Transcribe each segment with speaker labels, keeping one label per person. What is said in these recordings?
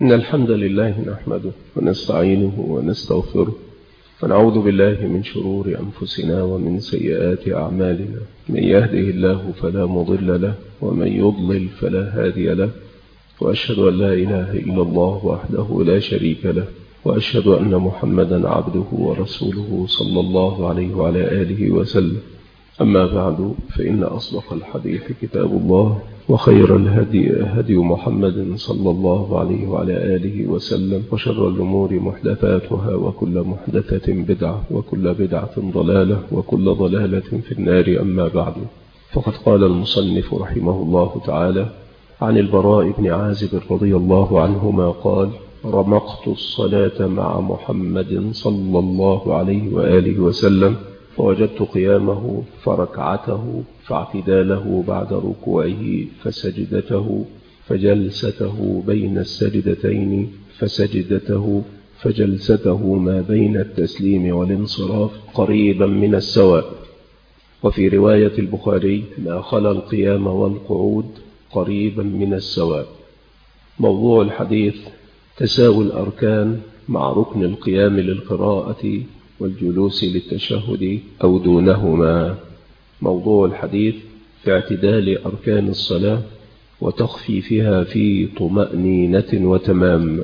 Speaker 1: إن الحمد لله نحمده ونستعينه ونستغفره ونعوذ بالله من شرور أنفسنا ومن سيئات أعمالنا. من يهده الله فلا مضل له ومن يضلل فلا هادي له، وأشهد أن لا إله إلا الله وحده لا شريك له، وأشهد أن محمدا عبده ورسوله صلى الله عليه وعلى آله وسلم. أما بعد، فإن أصدق الحديث كتاب الله، وخير الهدي هدي محمد صلى الله عليه وعلى آله وسلم، وشر الأمور محدثاتها، وكل محدثة بدعة، وكل بدعة ضلالة، وكل ضلالة في النار. أما بعد، فقد قال المصنف رحمه الله تعالى عن البراء بن عازب رضي الله عنهما قال: رمقت الصلاة مع محمد صلى الله عليه وآله وسلم، فوجدت قيامه فركعته فاعتداله بعد ركوعه فسجدته فجلسته بين السجدتين فسجدته فجلسته ما بين التسليم والانصراف قريبا من السواء. وفي رواية البخاري: ما خلا القيام والقعود قريبا من السواء. موضوع الحديث: تساوي الأركان مع ركن القيام للقراءة والجلوس للتشهد أو دونهما. موضوع الحديث: في اعتدال أركان الصلاة وتخفيفها في طمأنينة وتمام.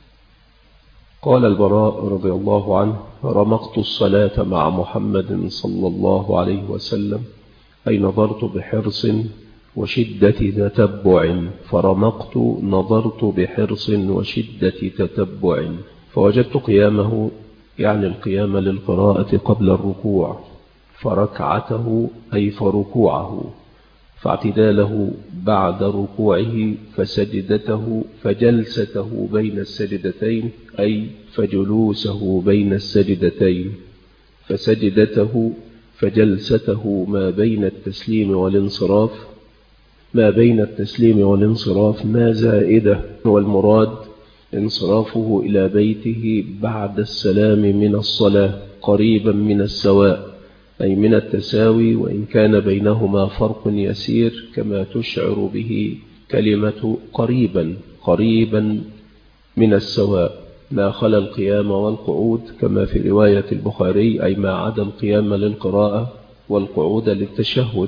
Speaker 1: قال البراء رضي الله عنه: رمقت الصلاة مع محمد صلى الله عليه وسلم، أي نظرت بحرص وشدة تتبع. فرمقت نظرت بحرص وشدة تتبع، فوجدت قيامه يعني القيام للقراءة قبل الركوع، فركعته أي فركوعه، فاعتداله بعد ركوعه، فسجدته فجلسته بين السجدتين أي فجلوسه بين السجدتين، فسجدته فجلسته ما بين التسليم والانصراف. ما بين التسليم والانصراف ما زائدة، والمراد انصرافه إلى بيته بعد السلام من الصلاة قريبا من السواء، أي من التساوي، وإن كان بينهما فرق يسير كما تشعر به كلمة قريبا من السواء. ما خلا القيام والقعود كما في رواية البخاري، أي ما عدا القيام للقراءة والقعود للتشهد.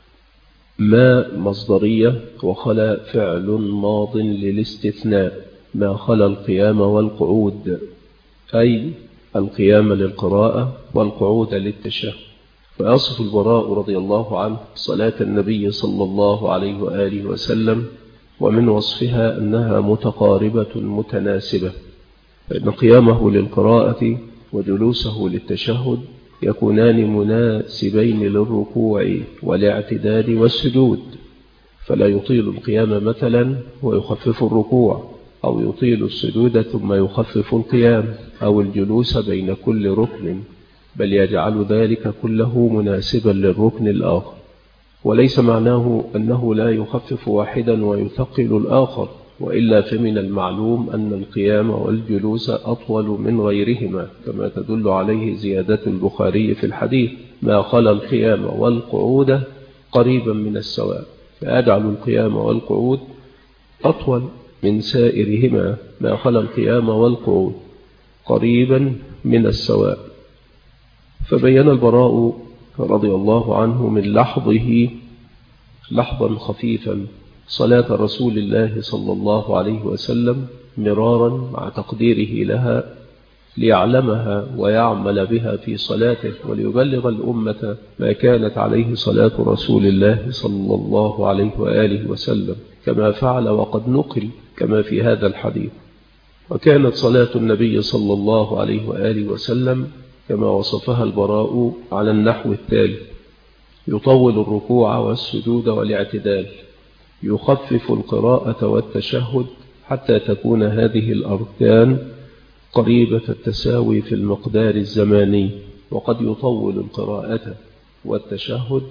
Speaker 1: ما مصدرية، وخلا فعل ماض للاستثناء. ما خلا القيام والقعود أي القيام للقراءة والقعود للتشهد. فيصف البراء رضي الله عنه صلاة النبي صلى الله عليه وآله وسلم، ومن وصفها أنها متقاربة متناسبة، فإن قيامه للقراءة وجلوسه للتشهد يكونان مناسبين للركوع والاعتدال والسجود، فلا يطيل القيام مثلا ويخفف الركوع، أو يطيل السجود ثم يخفف القيام، أو الجلوس بين كل ركن، بل يجعل ذلك كله مناسبا للركن الآخر. وليس معناه أنه لا يخفف واحدا ويثقل الآخر، وإلا فمن المعلوم أن القيام والجلوس أطول من غيرهما، كما تدل عليه زيادة البخاري في الحديث: ما خلا القيام والقعود قريبا من السواء، فأجعل القيام والقعود أطول من سائرهما. ما خلا القيام والقعود قريبا من السواء. فبين البراء رضي الله عنه من لحظه لحظا خفيفا صلاة رسول الله صلى الله عليه وسلم مرارا مع تقديره لها، ليعلمها ويعمل بها في صلاته، وليبلغ الأمة ما كانت عليه صلاة رسول الله صلى الله عليه وآله وسلم، كما فعل وقد نقل كما في هذا الحديث. وكانت صلاة النبي صلى الله عليه وآله وسلم كما وصفها البراء على النحو التالي: يطول الركوع والسجود والاعتدال، يخفف القراءة والتشهد، حتى تكون هذه الأركان قريبة التساوي في المقدار الزماني، وقد يطول القراءة والتشهد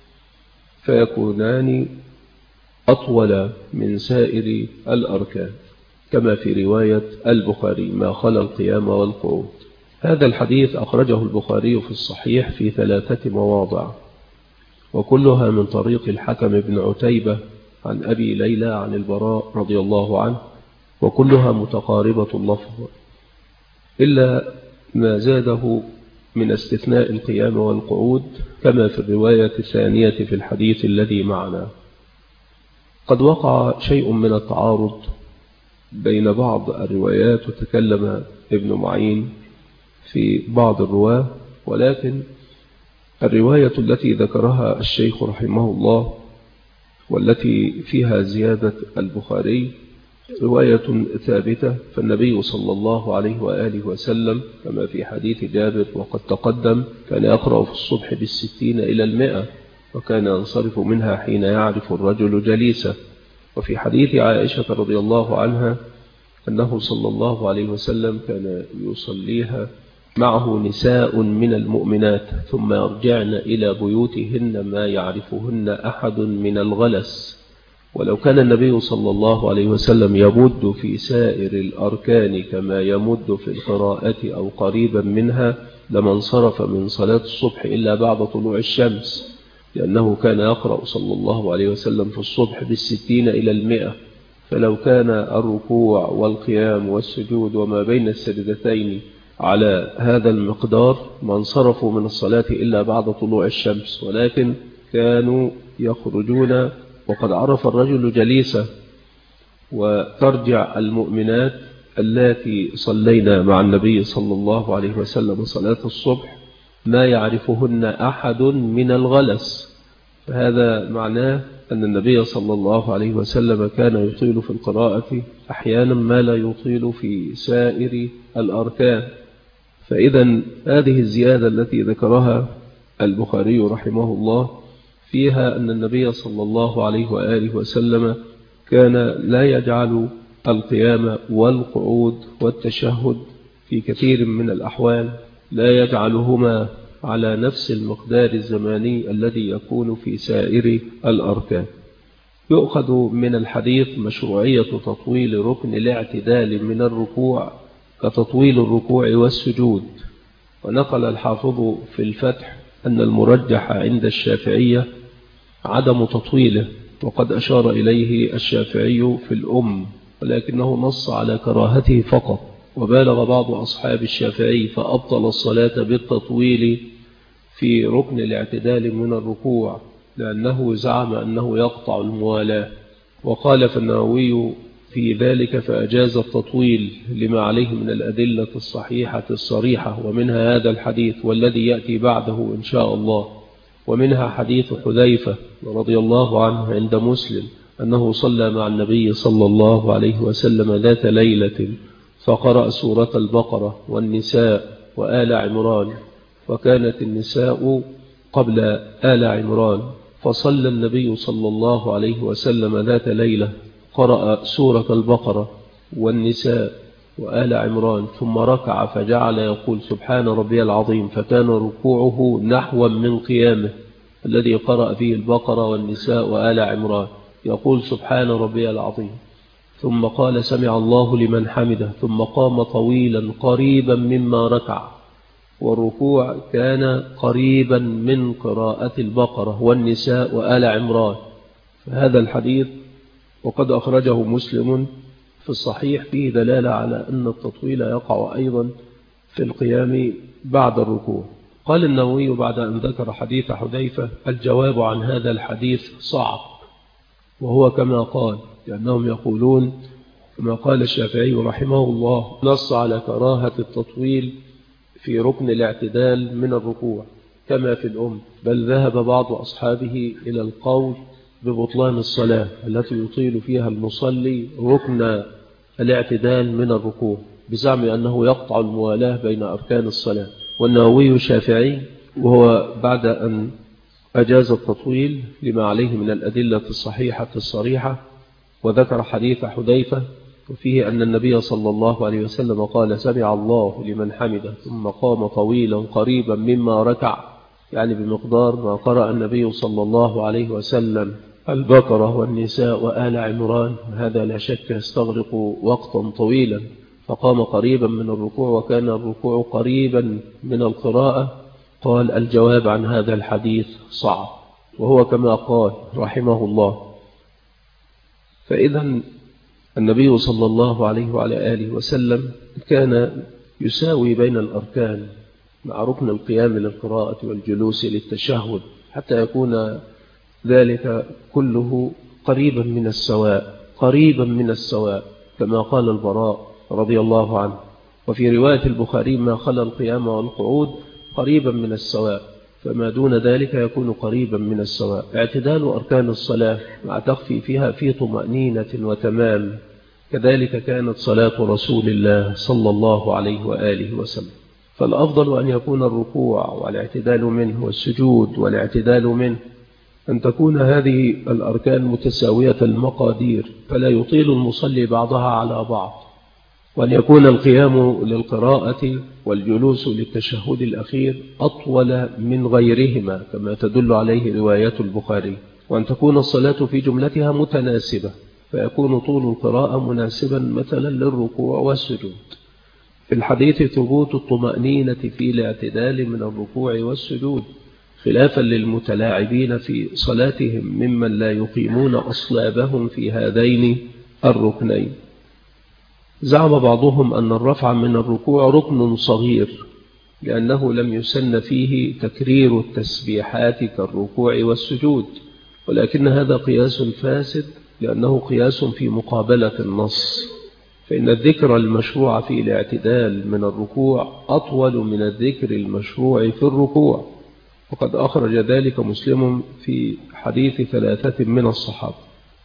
Speaker 1: فيكونان أطول من سائر الأركان، كما في رواية البخاري: ما خلا القيام والقعود. هذا الحديث أخرجه البخاري في الصحيح في 3 مواضع، وكلها من طريق الحكم بن عتيبة عن أبي ليلى عن البراء رضي الله عنه وكلها متقاربة اللفظ إلا ما زاده من استثناء القيام والقعود كما في الرواية الثانية في الحديث الذي معنا. قد وقع شيء من التعارض بين بعض الروايات وتكلم ابن معين في بعض الرواة، ولكن الرواية التي ذكرها الشيخ رحمه الله والتي فيها زيادة البخاري رواية ثابتة. فالنبي صلى الله عليه وآله وسلم كما في حديث جابر وقد تقدم كان يقرأ في الصبح 60 إلى 100 وكان ينصرف منها حين يعرف الرجل جليسه. وفي حديث عائشة رضي الله عنها أنه صلى الله عليه وسلم كان يصليها معه نساء من المؤمنات ثم يرجعن إلى بيوتهن ما يعرفهن أحد من الغلس. ولو كان النبي صلى الله عليه وسلم يمد في سائر الأركان كما يمد في القراءة أو قريبا منها لما انصرف من صلاة الصبح إلا بعد طلوع الشمس، لأنه كان يقرأ صلى الله عليه وسلم في الصبح 60 إلى 100. فلو كان الركوع والقيام والسجود وما بين السجدتين على هذا المقدار ما انصرفوا من الصلاة إلا بعد طلوع الشمس، ولكن كانوا يخرجون وقد عرف الرجل جليسه، وترجع المؤمنات التي صلينا مع النبي صلى الله عليه وسلم صلاة الصبح ما يعرفهن أحد من الغلس. فهذا معناه أن النبي صلى الله عليه وسلم كان يطيل في القراءة أحيانا ما لا يطيل في سائر الأركان. فإذا هذه الزيادة التي ذكرها البخاري رحمه الله فيها أن النبي صلى الله عليه وآله وسلم كان لا يجعل القيام والقعود والتشهد في كثير من الأحوال لا يجعلهما على نفس المقدار الزماني الذي يكون في سائر الأركان. يؤخذ من الحديث مشروعية تطويل ركن الاعتدال من الركوع كتطويل الركوع والسجود. ونقل الحافظ في الفتح أن المرجح عند الشافعية عدم تطويله، وقد أشار إليه الشافعي في الأم، ولكنه نص على كراهته فقط. وبالغ بعض أصحاب الشافعي فأبطل الصلاة بالتطويل في ركن الاعتدال من الركوع لأنه زعم أنه يقطع الموالاة. وقال النووي في ذلك فأجاز التطويل لما عليه من الأدلة الصحيحة الصريحة، ومنها هذا الحديث والذي يأتي بعده إن شاء الله. ومنها حديث حذيفة رضي الله عنه عند مسلم أنه صلى مع النبي صلى الله عليه وسلم ذات ليلة فقرأ سورة البقرة والنساء وآل عمران، وكانت النساء قبل آل عمران، فصلى النبي صلى الله عليه وسلم ذات ليلة قرأ سورة البقرة والنساء وآل عمران ثم ركع فجعل يقول سبحان ربي العظيم، فكان ركوعه نحو من قيامه الذي قرأ فيه البقرة والنساء وآل عمران، يقول سبحان ربي العظيم ثم قال سمع الله لمن حمده ثم قام طويلا قريبا مما ركع، والركوع كان قريبا من قراءة البقرة والنساء وآل عمران. فهذا الحديث وقد أخرجه مسلم في الصحيح فيه دلالة على أن التطويل يقع أيضا في القيام بعد الركوع. قال النووي بعد أن ذكر حديث حذيفة الجواب عن هذا الحديث صعب، وهو كما قال، لأنهم يقولون كما قال الشافعي رحمه الله نص على كراهة التطويل في ركن الاعتدال من الركوع كما في الأم، بل ذهب بعض أصحابه إلى القول ببطلان الصلاة التي يطيل فيها المصلي ركن الاعتدال من الركوع بزعم أنه يقطع الموالاة بين أركان الصلاة. والنووي شافعي، وهو بعد أن أجاز التطويل لما عليه من الأدلة الصحيحة الصريحة، وذكر حديث حذيفة وفيه أن النبي صلى الله عليه وسلم قال سمع الله لمن حمده ثم قام طويلا قريبا مما ركع، يعني بمقدار ما قرأ النبي صلى الله عليه وسلم البقرة والنساء وآل عمران، هذا لا شك يستغرق وقتا طويلا، فقام قريبا من الركوع وكان الركوع قريبا من القراءة. قال الجواب عن هذا الحديث صعب، وهو كما قال رحمه الله. فإذا النبي صلى الله عليه وعلى آله وسلم كان يساوي بين الأركان مع ركن القيام للقراءة والجلوس للتشهد حتى يكون ذلك كله قريبا من السواء، قريبا من السواء، كما قال البراء رضي الله عنه. وفي رواية البخاري ما خلا القيام والقعود قريبا من السواء، فما دون ذلك يكون قريبا من السواء. اعتدال أركان الصلاة مع تخفيفها في طمأنينة وتمام، كذلك كانت صلاة رسول الله صلى الله عليه وآله وسلم. فالأفضل أن يكون الركوع والاعتدال منه والسجود والاعتدال منه، أن تكون هذه الأركان متساوية المقادير فلا يطيل المصلي بعضها على بعض، وأن يكون القيام للقراءة والجلوس للتشهد الأخير أطول من غيرهما كما تدل عليه رواية البخاري، وأن تكون الصلاة في جملتها متناسبة، فيكون طول القراءة مناسبا مثلا للركوع والسجود. في الحديث ثبوت الطمأنينة في الاعتدال من الركوع والسجود، خلافا للمتلاعبين في صلاتهم ممن لا يقيمون أصلابهم في هذين الركنين. زعم بعضهم أن الرفع من الركوع ركن صغير لأنه لم يسن فيه تكرير التسبيحات كالركوع والسجود، ولكن هذا قياس فاسد لأنه قياس في مقابلة النص، فإن الذكر المشروع في الاعتدال من الركوع أطول من الذكر المشروع في الركوع، وقد أخرج ذلك مسلم في حديث 3 من الصحابة.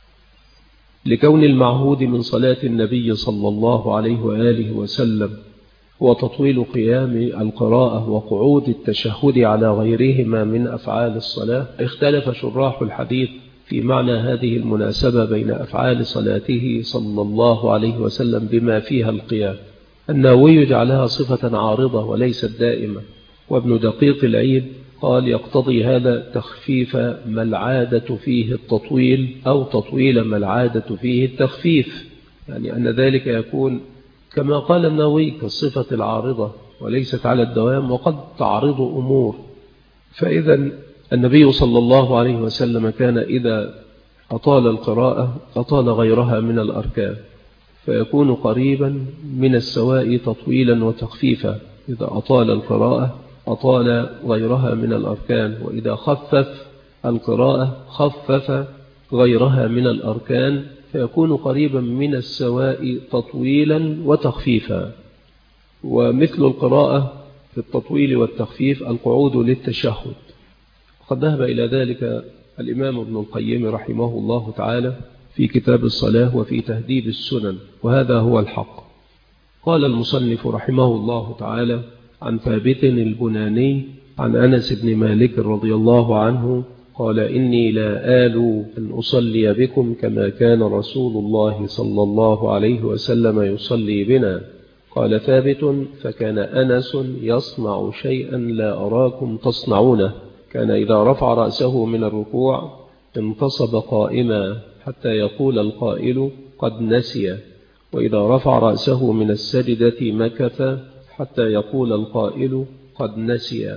Speaker 1: لكون المعهود من صلاة النبي صلى الله عليه وآله وسلم هو تطويل قيام القراءة وقعود التشهد على غيرهما من أفعال الصلاة، اختلف شراح الحديث في معنى هذه المناسبة بين أفعال صلاته صلى الله عليه وسلم بما فيها القيام. النووي جعلها صفة عارضة وليست دائمة، وابن دقيق العيد قال يقتضي هذا تخفيف ما العادة فيه التطويل أو تطويل ما العادة فيه التخفيف، يعني أن ذلك يكون كما قال النووي كالصفة العارضة وليست على الدوام، وقد تعرض أمور. فإذا النبي صلى الله عليه وسلم كان إذا أطال القراءة أطال غيرها من الأركان، فيكون قريبا من السواء تطويلا وتخفيفا. إذا أطال القراءة أطال غيرها من الأركان، وإذا خفف القراءة خفف غيرها من الأركان، فيكون قريبا من السواء تطويلا وتخفيفا. ومثل القراءة في التطويل والتخفيف القعود للتشهد، قد ذهب إلى ذلك الإمام ابن القيم رحمه الله تعالى في كتاب الصلاة وفي تهذيب السنن، وهذا هو الحق. قال المصنف رحمه الله تعالى عن ثابت البناني عن أنس بن مالك رضي الله عنه قال إني لا آل أن أصلي بكم كما كان رسول الله صلى الله عليه وسلم يصلي بنا. قال ثابت فكان أنس يصنع شيئا لا أراكم تصنعونه، كان إذا رفع رأسه من الركوع انتصب قائما حتى يقول القائل قد نسي، وإذا رفع رأسه من السجدة مكث حتى يقول القائل قد نسي.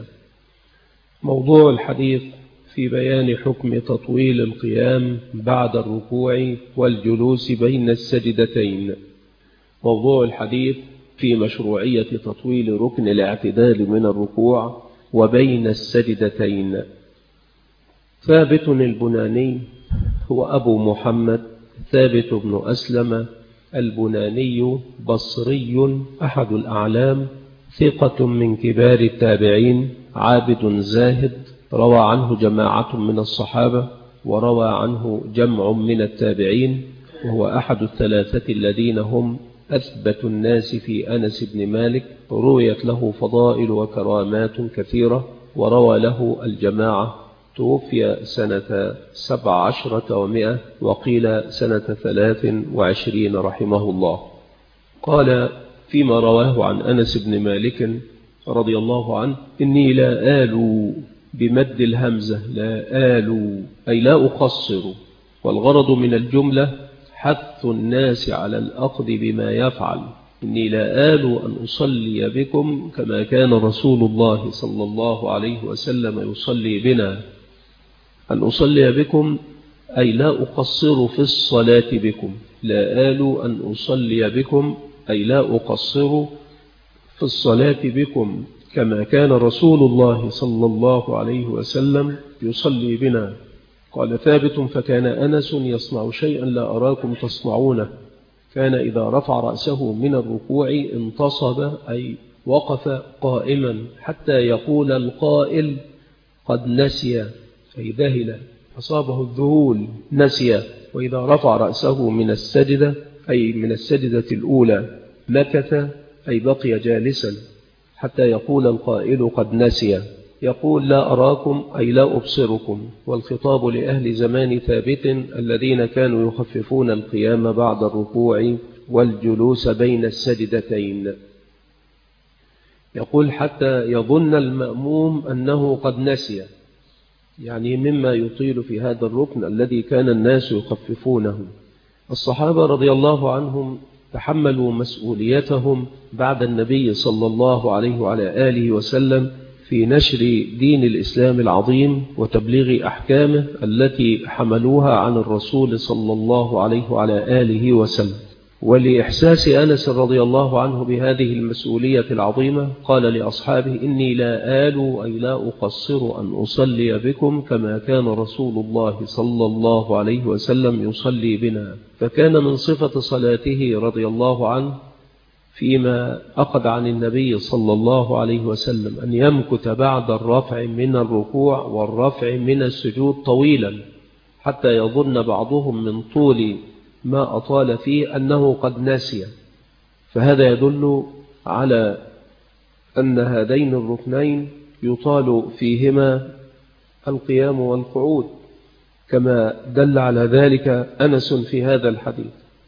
Speaker 1: موضوع الحديث في بيان حكم تطويل القيام بعد الركوع والجلوس بين السجدتين. موضوع الحديث في مشروعية تطويل ركن الاعتدال من الركوع وبين السجدتين. ثابت البناني هو أبو محمد ثابت بن أسلم البناني بصري أحد الأعلام، ثقة من كبار التابعين، عابد زاهد، روى عنه جماعة من الصحابة وروى عنه جمع من التابعين، وهو أحد الثلاثة الذين هم أثبت الناس في أنس بن مالك، رويت له فضائل وكرامات كثيرة وروى له الجماعة. توفي سنة 17 و100 وقيل سنة 23 رحمه الله. قال فيما رواه عن أنس بن مالك رضي الله عنه إني لا آل بمد الهمزة، لا آل أي لا أقصر، والغرض من الجملة حث الناس على الأخذ بما يفعل. إني لا آل أن أصلي بكم كما كان رسول الله صلى الله عليه وسلم يصلي بنا. أن أصلي بكم أي لا أقصر في الصلاة بكم، لا آل أن أصلي بكم أي لا أقصر في الصلاة بكم كما كان رسول الله صلى الله عليه وسلم يصلي بنا. قال ثابت: فكان أنس يصنع شيئا لا أراكم تصنعونه، كان إذا رفع رأسه من الركوع انتصب أي وقف قائما حتى يقول القائل قد نسي أي ذهل، أصابه الذهول نسي. وإذا رفع رأسه من السجدة أي من السجدة الأولى مكث أي بقي جالسا حتى يقول القائل قد نسي. يقول لا أراكم أي لا أبصركم، والخطاب لأهل زمان ثابت الذين كانوا يخففون القيام بعد الركوع والجلوس بين السجدتين. يقول حتى يظن المأموم أنه قد نسي، يعني مما يطيل في هذا الركن الذي كان الناس يخففونه. الصحابة رضي الله عنهم تحملوا مسؤوليتهم بعد النبي صلى الله عليه وعلى آله وسلم في نشر دين الإسلام العظيم وتبليغ أحكامه التي حملوها عن الرسول صلى الله عليه وعلى آله وسلم. ولإحساس أنس رضي الله عنه بهذه المسؤولية العظيمة قال لأصحابه: إني لا آل أي لا أقصر أن أصلي بكم كما كان رسول الله صلى الله عليه وسلم يصلي بنا. فكان من صفة صلاته رضي الله عنه فيما أخذ عن النبي صلى الله عليه وسلم أن يمكث بعد الرفع من الركوع والرفع من السجود طويلا حتى يظن بعضهم من طول ما أطال فيه أنه قد نسي. فهذا يدل على أن هذين الركنين يطال فيهما القيام والقعود، كما دل على ذلك أنس في هذا الحديث.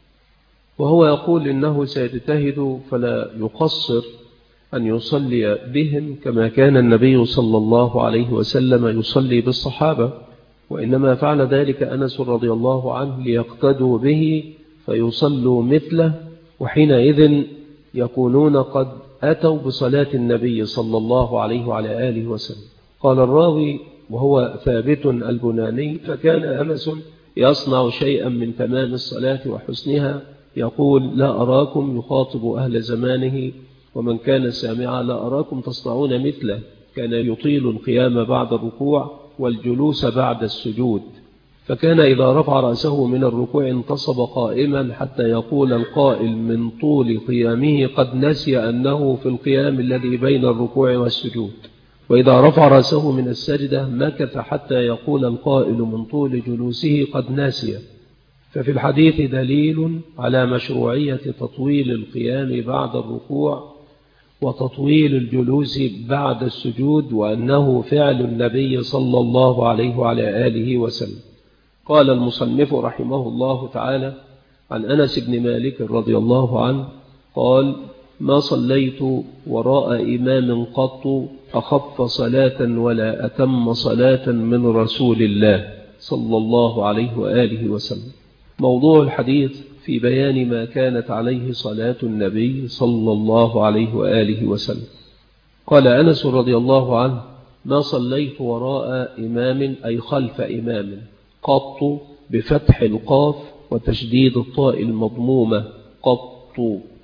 Speaker 1: وهو يقول إنه سيجتهد فلا يقصر أن يصلي بهم كما كان النبي صلى الله عليه وسلم يصلي بالصحابة، وإنما فعل ذلك أنس رضي الله عنه ليقتدوا به فيصلوا مثله، وحينئذ يكونون قد أتوا بصلاة النبي صلى الله عليه وعلى آله وسلم. قال الراوي وهو ثابت البناني: فكان أنس يصنع شيئا من تمام الصلاة وحسنها، يقول لا أراكم، يخاطب أهل زمانه ومن كان سامعا: لا أراكم تصنعون مثله. كان يطيل القيام بعد الركوع والجلوس بعد السجود. فكان إذا رفع رأسه من الركوع انتصب قائما حتى يقول القائل من طول قيامه قد نسي أنه في القيام الذي بين الركوع والسجود. وإذا رفع رأسه من السجدة مكث حتى يقول القائل من طول جلوسه قد نسي. ففي الحديث دليل على مشروعية تطويل القيام بعد الركوع وتطويل الجلوس بعد السجود، وأنه فعل النبي صلى الله عليه وعلى آله وسلم. قال المصنف رحمه الله تعالى عن أنس بن مالك رضي الله عنه قال: ما صليت وراء إمام قط أخف صلاة ولا أتم صلاة من رسول الله صلى الله عليه وآله وسلم. موضوع الحديث في بيان ما كانت عليه صلاة النبي صلى الله عليه وآله وسلم. قال أنس رضي الله عنه: ما صليت وراء إمام أي خلف إمام قط بفتح القاف وتشديد الطاء المضمومة قط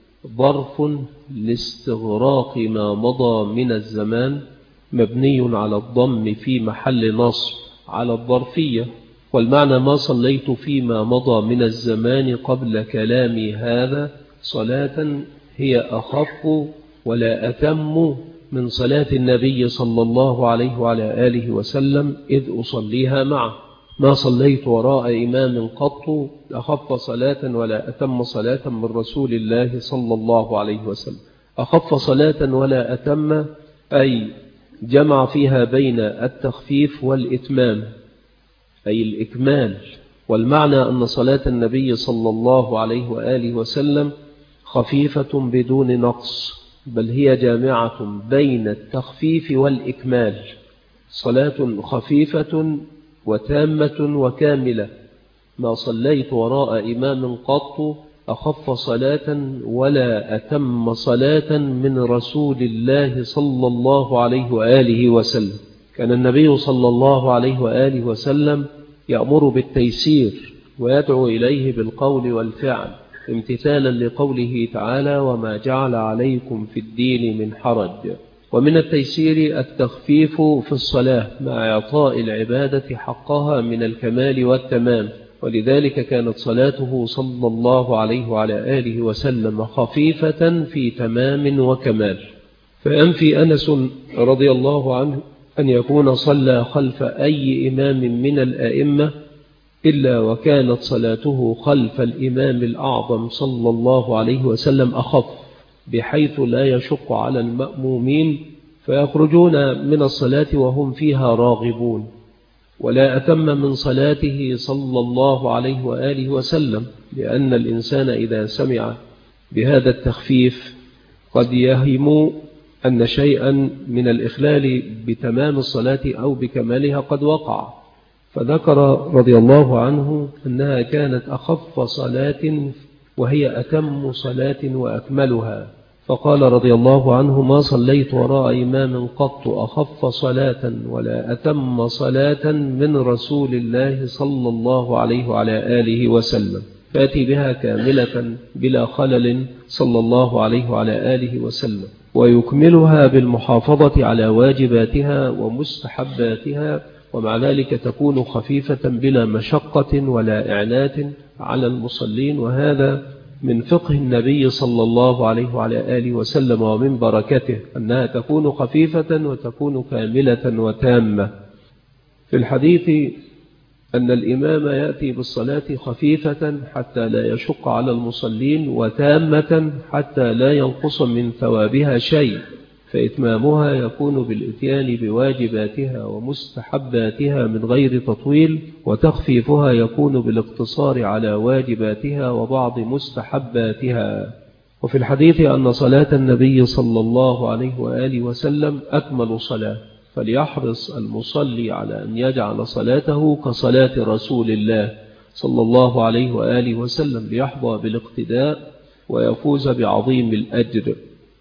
Speaker 1: ظرف لاستغراق ما مضى من الزمان مبني على الضم في محل نصب على الظرفية، والمعنى ما صليت فيما مضى من الزمان قبل كلامي هذا صلاة هي أخف ولا أتم من صلاة النبي صلى الله عليه وعلى آله وسلم إذ أصليها معه. ما صليت وراء إمام قط أخف صلاة ولا أتم صلاة من رسول الله صلى الله عليه وسلم. أخف صلاة ولا أتم أي جمع فيها بين التخفيف والإتمام أي الإكمال، والمعنى أن صلاة النبي صلى الله عليه وآله وسلم خفيفة بدون نقص، بل هي جامعة بين التخفيف والإكمال، صلاة خفيفة وتامة وكاملة. ما صليت وراء إمام قط أخف صلاة ولا أتم صلاة من رسول الله صلى الله عليه وآله وسلم. كان النبي صلى الله عليه وآله وسلم يأمر بالتيسير ويدعو إليه بالقول والفعل امتثالا لقوله تعالى وما جعل عليكم في الدين من حرج. ومن التيسير التخفيف في الصلاة مع إعطاء العبادة حقها من الكمال والتمام، ولذلك كانت صلاته صلى الله عليه وعلى آله وسلم خفيفة في تمام وكمال. فينفي أنس رضي الله عنه أن يكون صلى خلف أي إمام من الأئمة إلا وكانت صلاته خلف الإمام الأعظم صلى الله عليه وسلم أخف، بحيث لا يشق على المأمومين فيخرجون من الصلاة وهم فيها راغبون. ولا أتم من صلاته صلى الله عليه وآله وسلم، لأن الإنسان إذا سمع بهذا التخفيف قد يهم أن شيئا من الإخلال بتمام الصلاة أو بكمالها قد وقع، فذكر رضي الله عنه أنها كانت أخف صلاة وهي أتم صلاة وأكملها، فقال رضي الله عنه ما صليت وراء إمام قط أخف صلاة ولا أتم صلاة من رسول الله صلى الله عليه وعلى آله وسلم، فأتي بها كاملة بلا خلل صلى الله عليه وعلى آله وسلم، ويكملها بالمحافظة على واجباتها ومستحباتها، ومع ذلك تكون خفيفة بلا مشقة ولا إعنات على المصلين. وهذا من فقه النبي صلى الله عليه وعلى آله وسلم ومن بركته أنها تكون خفيفة وتكون كاملة وتامة. في الحديث أن الإمام يأتي بالصلاة خفيفة حتى لا يشق على المصلين، وتامة حتى لا ينقص من ثوابها شيء، فإتمامها يكون بالإتيان بواجباتها ومستحباتها من غير تطويل، وتخفيفها يكون بالاقتصار على واجباتها وبعض مستحباتها. وفي الحديث أن صلاة النبي صلى الله عليه وآله وسلم أكمل صلاة، فليحرص المصلي على أن يجعل صلاته كصلاة رسول الله صلى الله عليه وآله وسلم ليحظى بالاقتداء ويفوز بعظيم الأجر.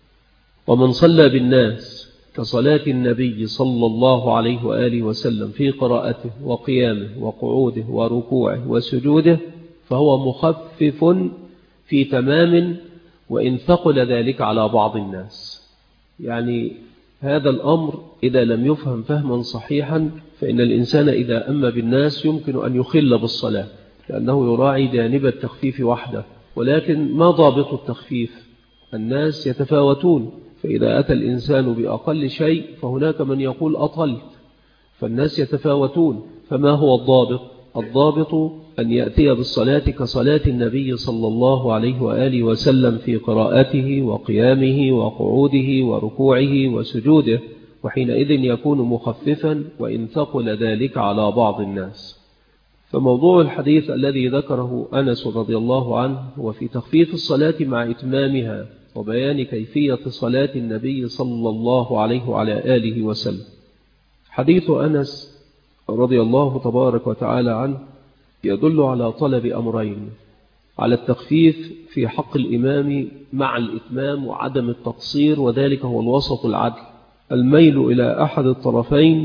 Speaker 1: ومن صلى بالناس كصلاة النبي صلى الله عليه وآله وسلم في قراءته وقيامه وقعوده وركوعه وسجوده فهو مخفف في تمام، وإن ثقل ذلك على بعض الناس. يعني هذا الأمر إذا لم يفهم فهما صحيحا فإن الإنسان إذا أم بالناس يمكن أن يخل بالصلاة، لأنه يراعي جانب التخفيف وحده. ولكن ما ضابط التخفيف؟ الناس يتفاوتون، فإذا أتى الإنسان بأقل شيء فهناك من يقول أطل، فالناس يتفاوتون. فما هو الضابط؟ الضابط أن يأتي بالصلاة كصلاة النبي صلى الله عليه وآله وسلم في قراءته وقيامه وقعوده وركوعه وسجوده، وحينئذ يكون مخففا وإن ثقل ذلك على بعض الناس. فموضوع الحديث الذي ذكره أنس رضي الله عنه هو في تخفيف الصلاة مع إتمامها وبيان كيفية صلاة النبي صلى الله عليه وعلى آله وسلم. حديث أنس رضي الله تبارك وتعالى عنه يدل على طلب أمرين: على التخفيف في حق الإمام مع الإتمام وعدم التقصير، وذلك هو الوسط العدل. الميل إلى أحد الطرفين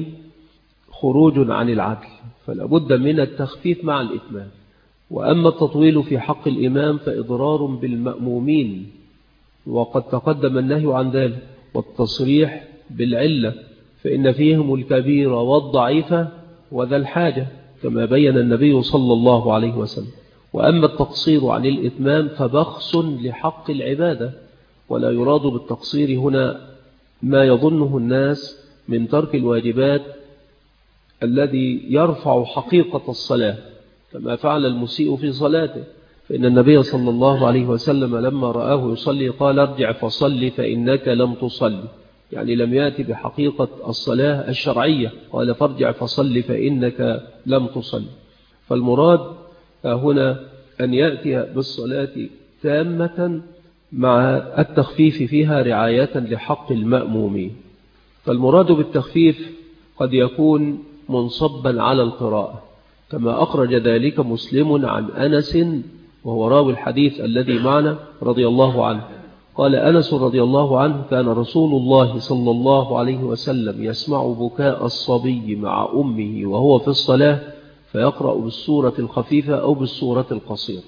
Speaker 1: خروج عن العدل، فلا بد من التخفيف مع الإتمام. وأما التطويل في حق الإمام فإضرار بالمأمومين، وقد تقدم النهي عن ذلك، والتصريح بالعلة، فإن فيهم الكبير والضعيف وذا الحاجة كما بين النبي صلى الله عليه وسلم. وأما التقصير عن الإتمام فبخس لحق العبادة، ولا يراد بالتقصير هنا ما يظنه الناس من ترك الواجبات الذي يرفع حقيقة الصلاة كما فعل المسيء في صلاته، فإن النبي صلى الله عليه وسلم لما رآه يصلي قال ارجع فصلي فإنك لم تصلي، يعني لم يأتي بحقيقة الصلاة الشرعية، قال فارجع فصلي فإنك لم تصلي. فالمراد هنا أن يأتي بالصلاة تامة مع التخفيف فيها رعاية لحق المأمومين. فالمراد بالتخفيف قد يكون منصبا على القراءة، كما أخرج ذلك مسلم عن أنس وهو راوي الحديث الذي معنا رضي الله عنه. قال أنس رضي الله عنه: كان رسول الله صلى الله عليه وسلم يسمع بكاء الصبي مع أمه وهو في الصلاة فيقرأ بالسورة الخفيفة أو بالسورة القصيرة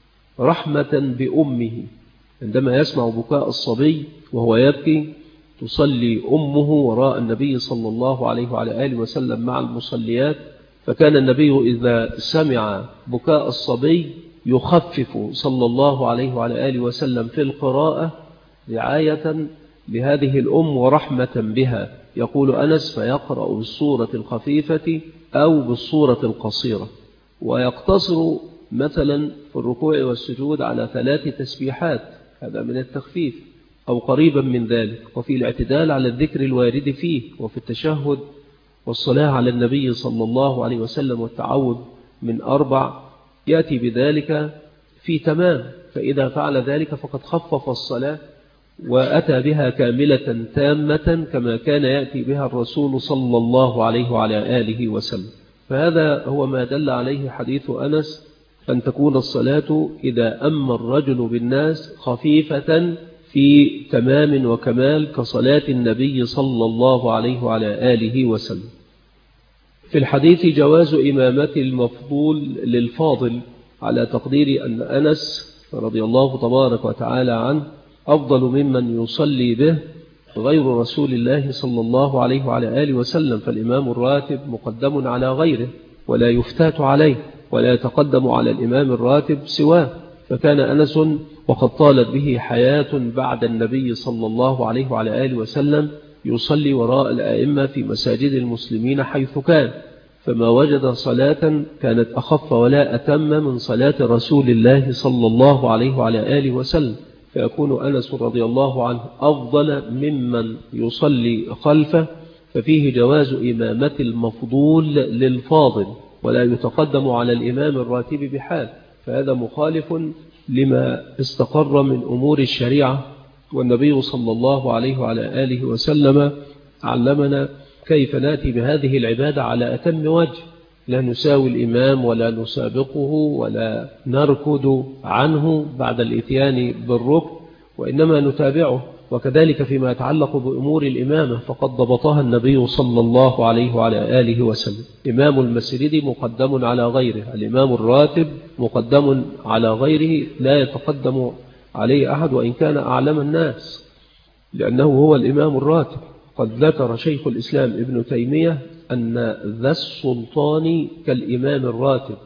Speaker 1: رحمة بأمه. عندما يسمع بكاء الصبي وهو يبكي تصلي أمه وراء النبي صلى الله عليه وعلى آله وسلم مع المصليات، فكان النبي إذا سمع بكاء الصبي يخفف صلى الله عليه وعلى آله وسلم في القراءة رعاية لهذه الأم ورحمة بها. يقول أنس: فيقرأ بالسورة الخفيفة أو بالسورة القصيرة، ويقتصر مثلا في الركوع والسجود على 3 تسبيحات، هذا من التخفيف أو قريبا من ذلك، وفي الاعتدال على الذكر الوارد فيه، وفي التشهد والصلاة على النبي صلى الله عليه وسلم والتعوذ من 4 يأتي بذلك في تمام. فإذا فعل ذلك فقد خفف الصلاة وأتى بها كاملة تامة كما كان يأتي بها الرسول صلى الله عليه وعلى آله وسلم. فهذا هو ما دل عليه حديث أنس، أن تكون الصلاة إذا أما الرجل بالناس خفيفة في تمام وكمال كصلاة النبي صلى الله عليه وعلى آله وسلم. في الحديث جواز إمامة المفضول للفاضل، على تقدير أن أنس رضي الله تبارك وتعالى عنه أفضل ممن يصلي به غير رسول الله صلى الله عليه وعلى آله وسلم، فالإمام الراتب مقدم على غيره ولا يفتات عليه ولا يتقدم على الإمام الراتب سواه. فكان أنس وقد طالت به حياة بعد النبي صلى الله عليه وعلى آله وسلم يصلي وراء الآئمة في مساجد المسلمين حيث كان، فما وجد صلاة كانت أخف ولا أتم من صلاة رسول الله صلى الله عليه وعلى آله وسلم، فيكون أنس رضي الله عنه أفضل ممن يصلي خلفه. ففيه جواز إمامة المفضول للفاضل ولا يتقدم على الإمام الراتب بحال، فهذا مخالف لما استقر من أمور الشريعة. والنبي صلى الله عليه وعلى آله وسلم علمنا كيف نأتي بهذه العبادة على أتم وجه، لا نساوي الإمام ولا نسابقه ولا نركض عنه بعد الإتيان بالركب، وإنما نتابعه. وكذلك فيما يتعلق بأمور الإمامة فقد ضبطها النبي صلى الله عليه وعلى آله وسلم. إمام المسجد مقدم على غيره، الإمام الراتب مقدم على غيره، لا يتقدم عليه أحد وإن كان أعلم الناس، لأنه هو الإمام الراتب. قد ذكر شيخ الإسلام ابن تيمية أن ذا السلطان كالإمام الراتب.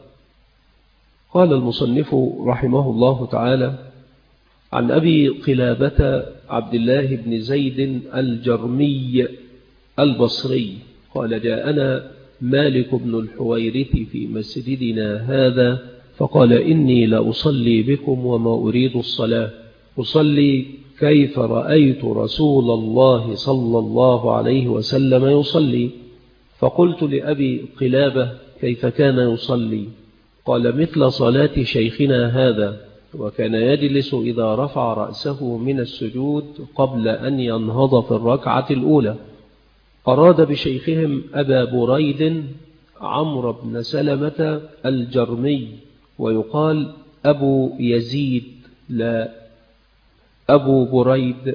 Speaker 1: قال المصنف رحمه الله تعالى: عن أبي قلابة عبد الله بن زيد الجرمي البصري قال: جاءنا مالك بن الحويرث في مسجدنا هذا فقال: إني لأصلي بكم وما أريد الصلاة، أصلي كيف رأيت رسول الله صلى الله عليه وسلم يصلي. فقلت لأبي قلابة: كيف كان يصلي؟ قال: مثل صلاة شيخنا هذا، وكان يجلس إذا رفع رأسه من السجود قبل أن ينهض في الركعة الأولى. أراد بشيخهم أبا بريد عمرو بن سلمة الجرمي، ويقال أبو يزيد لا أبو بريد.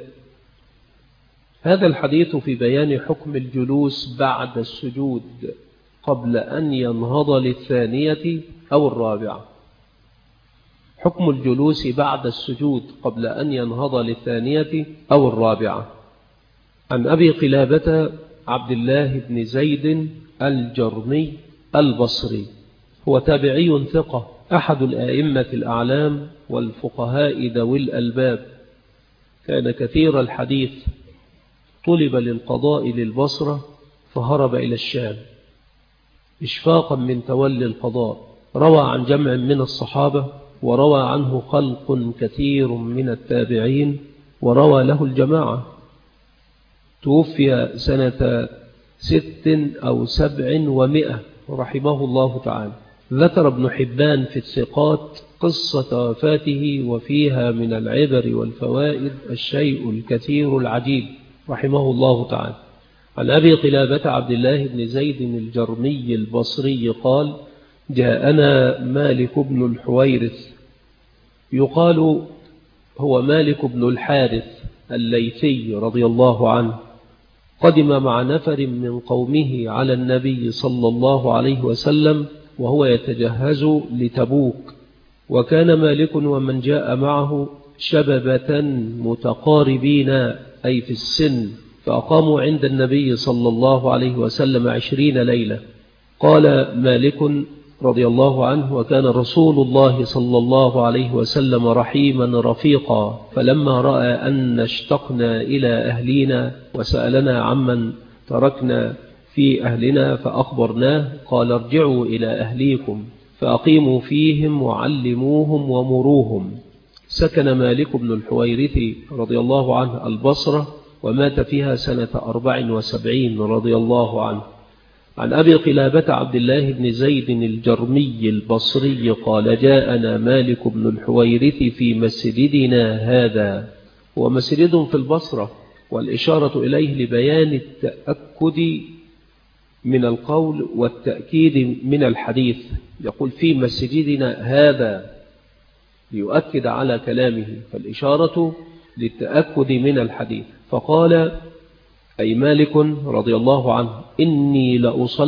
Speaker 1: هذا الحديث في بيان حكم الجلوس بعد السجود قبل أن ينهض للثانية أو الرابعة. حكم الجلوس بعد السجود قبل أن ينهض للثانية أو الرابعة. عن أبي قلابة عبد الله بن زيد الجرمي البصري، هو تابعي ثقة، أحد الآئمة الأعلام والفقهاء ذوي الألباب، كان كثير الحديث، طلب للقضاء للبصرة فهرب إلى الشام إشفاقا من تولي القضاء. روى عن جمع من الصحابة، وروى عنه خلق كثير من التابعين، وروى له الجماعة. توفي سنة 6 أو 700 رحمه الله تعالى. ذكر ابن حبان في الثقات قصة وفاته وفيها من العبر والفوائد الشيء الكثير العجيب رحمه الله تعالى. عن أبي قلابة عبد الله بن زيد الجرمي البصري قال: جاءنا مالك بن الحويرث، يقال هو مالك بن الحارث الليثي رضي الله عنه، قدم مع نفر من قومه على النبي صلى الله عليه وسلم وهو يتجهز لتبوك. وكان مالك ومن جاء معه شببة متقاربين أي في السن، فأقاموا عند النبي صلى الله عليه وسلم 20 ليلة. قال مالك رضي الله عنه: وكان رسول الله صلى الله عليه وسلم رحيما رفيقا، فلما رأى أن اشتقنا إلى أهلنا وسألنا عمن تركنا في أهلنا فأخبرناه قال: ارجعوا إلى أهليكم فأقيموا فيهم وعلموهم ومروهم. سكن مالك بن الحويرث رضي الله عنه البصرة، ومات فيها سنة 74 رضي الله عنه. عن أبي قلابة عبد الله بن زيد الجرمي البصري قال: جاءنا مالك بن الحويرث في مسجدنا هذا، ومسجد في البصرة، والإشارة إليه لبيان التأكد من القول والتأكيد من الحديث. يقول في مسجدنا هذا ليؤكد على كلامه، فالإشارة للتأكد من الحديث. فقال أي مالك رضي الله عنه: إني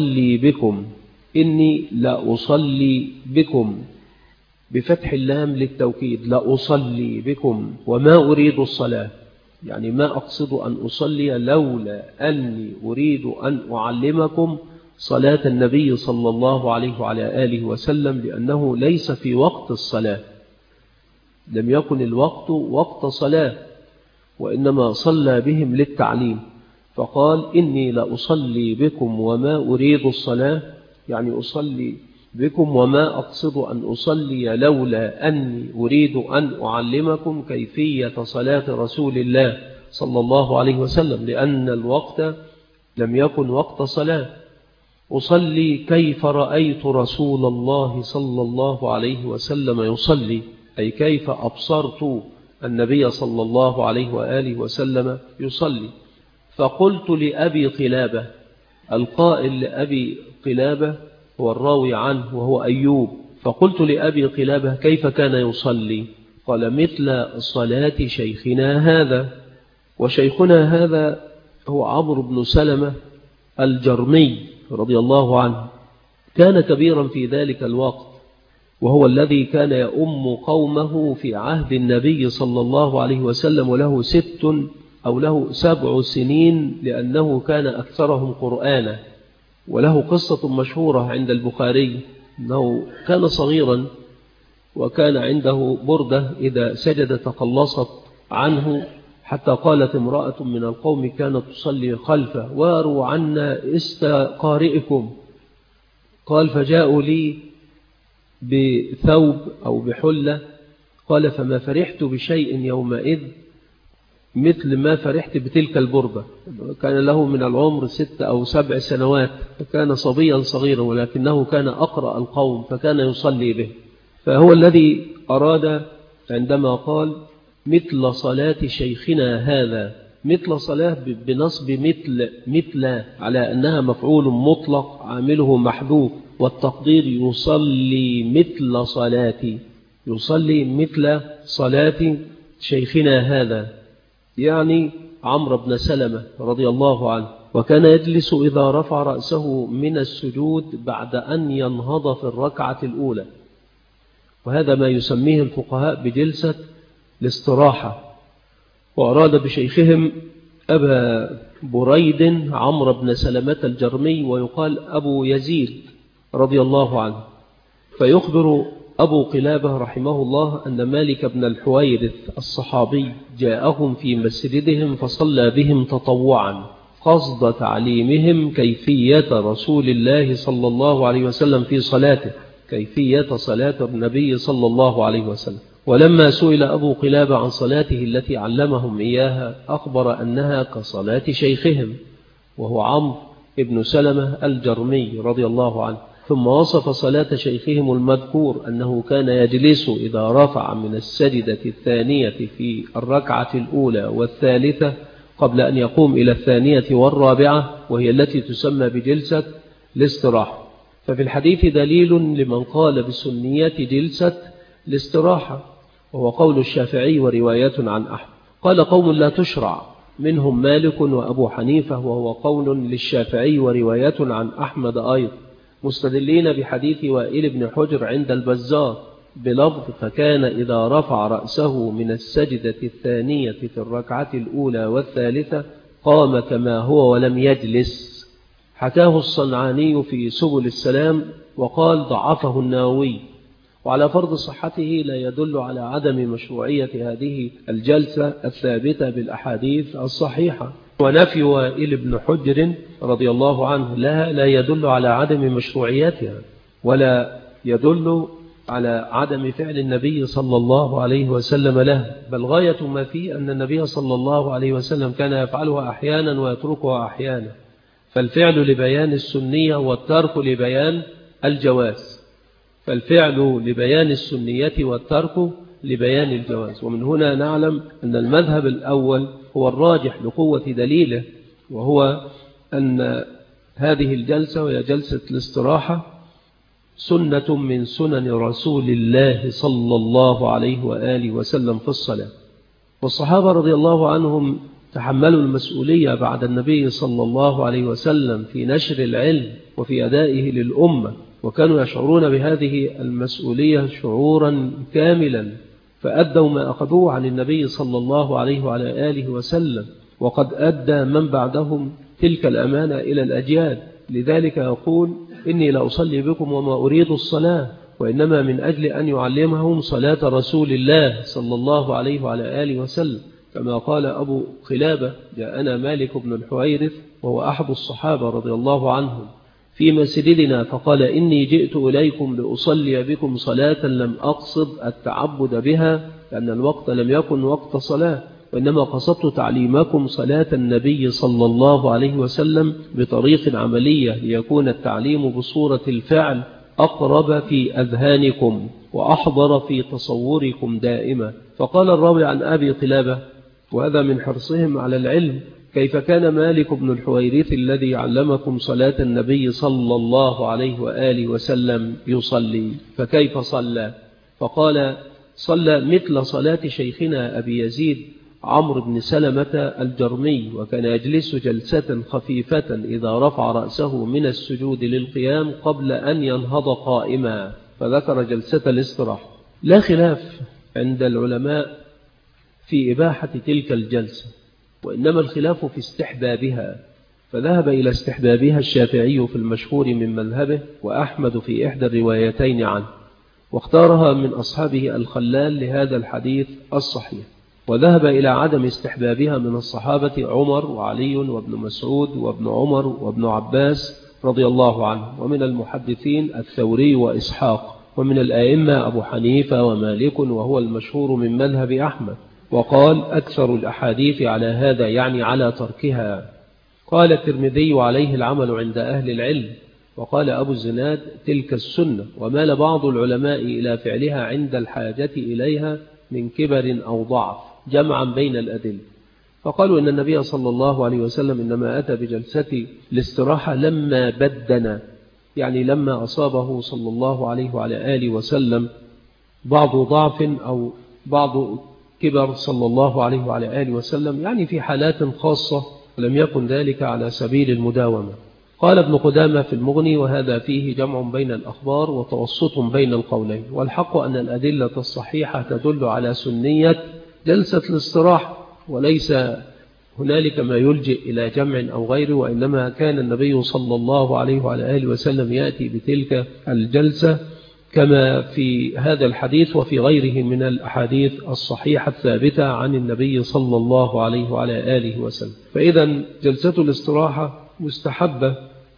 Speaker 1: لأصلي بكم بفتح اللام للتوكيد، لأصلي بكم وما أريد الصلاة، يعني ما أقصد أن أصلي لولا أني أريد أن أعلمكم صلاة النبي صلى الله عليه وعلى آله وسلم، لأنه ليس في وقت الصلاة، لم يكن الوقت وقت صلاة، وإنما صلى بهم للتعليم. فقال: إني لأصلي بكم وما أريد الصلاة، يعني أصلي بكم وما أقصد أن أصلي لولا أني أريد أن أعلمكم كيفية صلاة رسول الله صلى الله عليه وسلم، لأن الوقت لم يكن وقت صلاة. أصلي كيف رأيت رسول الله صلى الله عليه وسلم يصلي، أي كيف أبصرت النبي صلى الله عليه وآله وسلم يصلي. فقلت لأبي قلابة، القائل لأبي قلابة هو الراوي عنه وهو أيوب، فقلت لأبي قلابة: كيف كان يصلي؟ قال: مثل صلاة شيخنا هذا. وشيخنا هذا هو عمرو بن سلمة الجرمي رضي الله عنه، كان كبيرا في ذلك الوقت، وهو الذي كان يؤم قومه في عهد النبي صلى الله عليه وسلم، وله 6 أو له 7 سنين، لأنه كان أكثرهم قرآنا. وله قصة مشهورة عند البخاري أنه كان صغيرا وكان عنده بردة إذا سجد تقلصت عنه، حتى قالت امرأة من القوم كانت تصلي خلفه: واروا عنا قارئكم. قال: فجاءوا لي بثوب أو بحلة. قال: فما فرحت بشيء يومئذ مثل ما فرحت بتلك البردة. كان له من العمر 6 أو 7 سنوات، فكان صبيا صغيرا، ولكنه كان أقرأ القوم فكان يصلي به. فهو الذي أراد عندما قال: مثل صلاة شيخنا هذا، مثل صلاة بنصب مثل على أنها مفعول مطلق عامله محذوف، والتقدير يصلي مثل صلاة شيخنا هذا، يعني عمرو بن سلمة رضي الله عنه. وكان يجلس إذا رفع رأسه من السجود بعد أن ينهض في الركعة الأولى، وهذا ما يسميه الفقهاء بجلسة الاستراحة. وأراد بشيخهم أبا بريد عمرو بن سلمة الجرمي، ويقال أبو يزيد رضي الله عنه. فيخبر أبو قلابة رحمه الله أن مالك بن الحويرث الصحابي جاءهم في مسجدهم فصلى بهم تطوعا قصد تعليمهم كيفية رسول الله صلى الله عليه وسلم في صلاته، كيفية صلاة النبي صلى الله عليه وسلم. ولما سئل أبو قلابة عن صلاته التي علمهم إياها أخبر أنها كصلاة شيخهم وهو عمرو بن سلمة الجرمي رضي الله عنه. ثم وصف صلاة شيخهم المذكور أنه كان يجلس إذا رفع من السجدة الثانية في الركعة الأولى والثالثة قبل أن يقوم إلى الثانية والرابعة، وهي التي تسمى بجلسة الاستراحة. ففي الحديث دليل لمن قال بسنية جلسة الاستراحة، وهو قول الشافعي ورواية عن أحمد. قال قوم لا تشرع، منهم مالك وأبو حنيفة، وهو قول للشافعي ورواية عن أحمد أيضا. مستدلين بحديث وائل بن حجر عند البزار بلفظ فكان إذا رفع رأسه من السجدة الثانية في الركعة الأولى والثالثة قام كما هو ولم يجلس. حكاه الصنعاني في سبل السلام وقال ضعفه النووي، وعلى فرض صحته لا يدل على عدم مشروعية هذه الجلسة الثابتة بالأحاديث الصحيحة. ونفي وائل بن حجر رضي الله عنه لها لا يدل على عدم مشروعيتها ولا يدل على عدم فعل النبي صلى الله عليه وسلم له، بل غاية ما فيه أن النبي صلى الله عليه وسلم كان يفعلها أحيانا ويتركها أحيانا، فالفعل لبيان السنية والترك لبيان الجواز، فالفعل لبيان السنية والترك لبيان الجواز. ومن هنا نعلم أن المذهب الأول هو الراجح لقوة دليله، وهو أن هذه الجلسة وهي جلسة الاستراحة سنة من سنن رسول الله صلى الله عليه وآله وسلم في الصلاة. والصحابة رضي الله عنهم تحملوا المسؤولية بعد النبي صلى الله عليه وسلم في نشر العلم وفي أدائه للأمة، وكانوا يشعرون بهذه المسؤولية شعورا كاملا، فأدوا ما أخذوه عن النبي صلى الله عليه وعلى آله وسلم، وقد أدى من بعدهم تلك الأمانة إلى الأجيال. لذلك يقول إني لأصلي بكم وما أريد الصلاة، وإنما من أجل أن يعلمهم صلاة رسول الله صلى الله عليه وعلى آله وسلم، كما قال أبو قلابة جاءنا مالك بن الحويرث وهو أحد الصحابة رضي الله عنهم في مسجدنا فقال إني جئت إليكم لأصلي بكم صلاة لم أقصد التعبد بها لأن الوقت لم يكن وقت صلاة، وإنما قصدت تعليمكم صلاة النبي صلى الله عليه وسلم بطريق عملية ليكون التعليم بصورة الفعل أقرب في أذهانكم وأحضر في تصوركم دائما. فقال الراوي عن أبي قلابة وهذا من حرصهم على العلم كيف كان مالك بن الحويرث الذي علمكم صلاة النبي صلى الله عليه وآله وسلم يصلي، فكيف صلى؟ فقال صلى مثل صلاة شيخنا أبي يزيد عمرو بن سلمة الجرمي، وكان يجلس جلسة خفيفة إذا رفع رأسه من السجود للقيام قبل أن ينهض قائما، فذكر جلسة الاستراحة. لا خلاف عند العلماء في إباحة تلك الجلسة، وإنما الخلاف في استحبابها، فذهب إلى استحبابها الشافعي في المشهور من مذهبه وأحمد في إحدى الروايتين عنه، واختارها من أصحابه الخلال لهذا الحديث الصحيح، وذهب إلى عدم استحبابها من الصحابة عمر وعلي وابن مسعود وابن عمر وابن عباس رضي الله عنه، ومن المحدثين الثوري وإسحاق، ومن الآئمة أبو حنيفة ومالك وهو المشهور من مذهب أحمد، وقال أكثر الأحاديث على هذا يعني على تركها. قال الترمذي عليه العمل عند أهل العلم، وقال أبو الزناد تلك السنة، ومال بعض العلماء إلى فعلها عند الحاجة إليها من كبر أو ضعف جمعا بين الأدلة، فقالوا إن النبي صلى الله عليه وسلم إنما أتى بجلسة الاستراحة لما بدنا، يعني لما أصابه صلى الله عليه وعلى آله وسلم بعض ضعف أو بعض كبر صلى الله عليه وعلى آله وسلم، يعني في حالات خاصة، ولم يكن ذلك على سبيل المداومة. قال ابن قدامة في المغني وهذا فيه جمع بين الأخبار وتوسط بين القولين، والحق أن الأدلة الصحيحة تدل على سنية جلسة الاستراحة، وليس هنالك ما يلجئ إلى جمع أو غيره، وإنما كان النبي صلى الله عليه وعلى آله وسلم يأتي بتلك الجلسة كما في هذا الحديث وفي غيره من الأحاديث الصحيحة الثابتة عن النبي صلى الله عليه وعلى آله وسلم. فإذا جلسة الاستراحة مستحبة،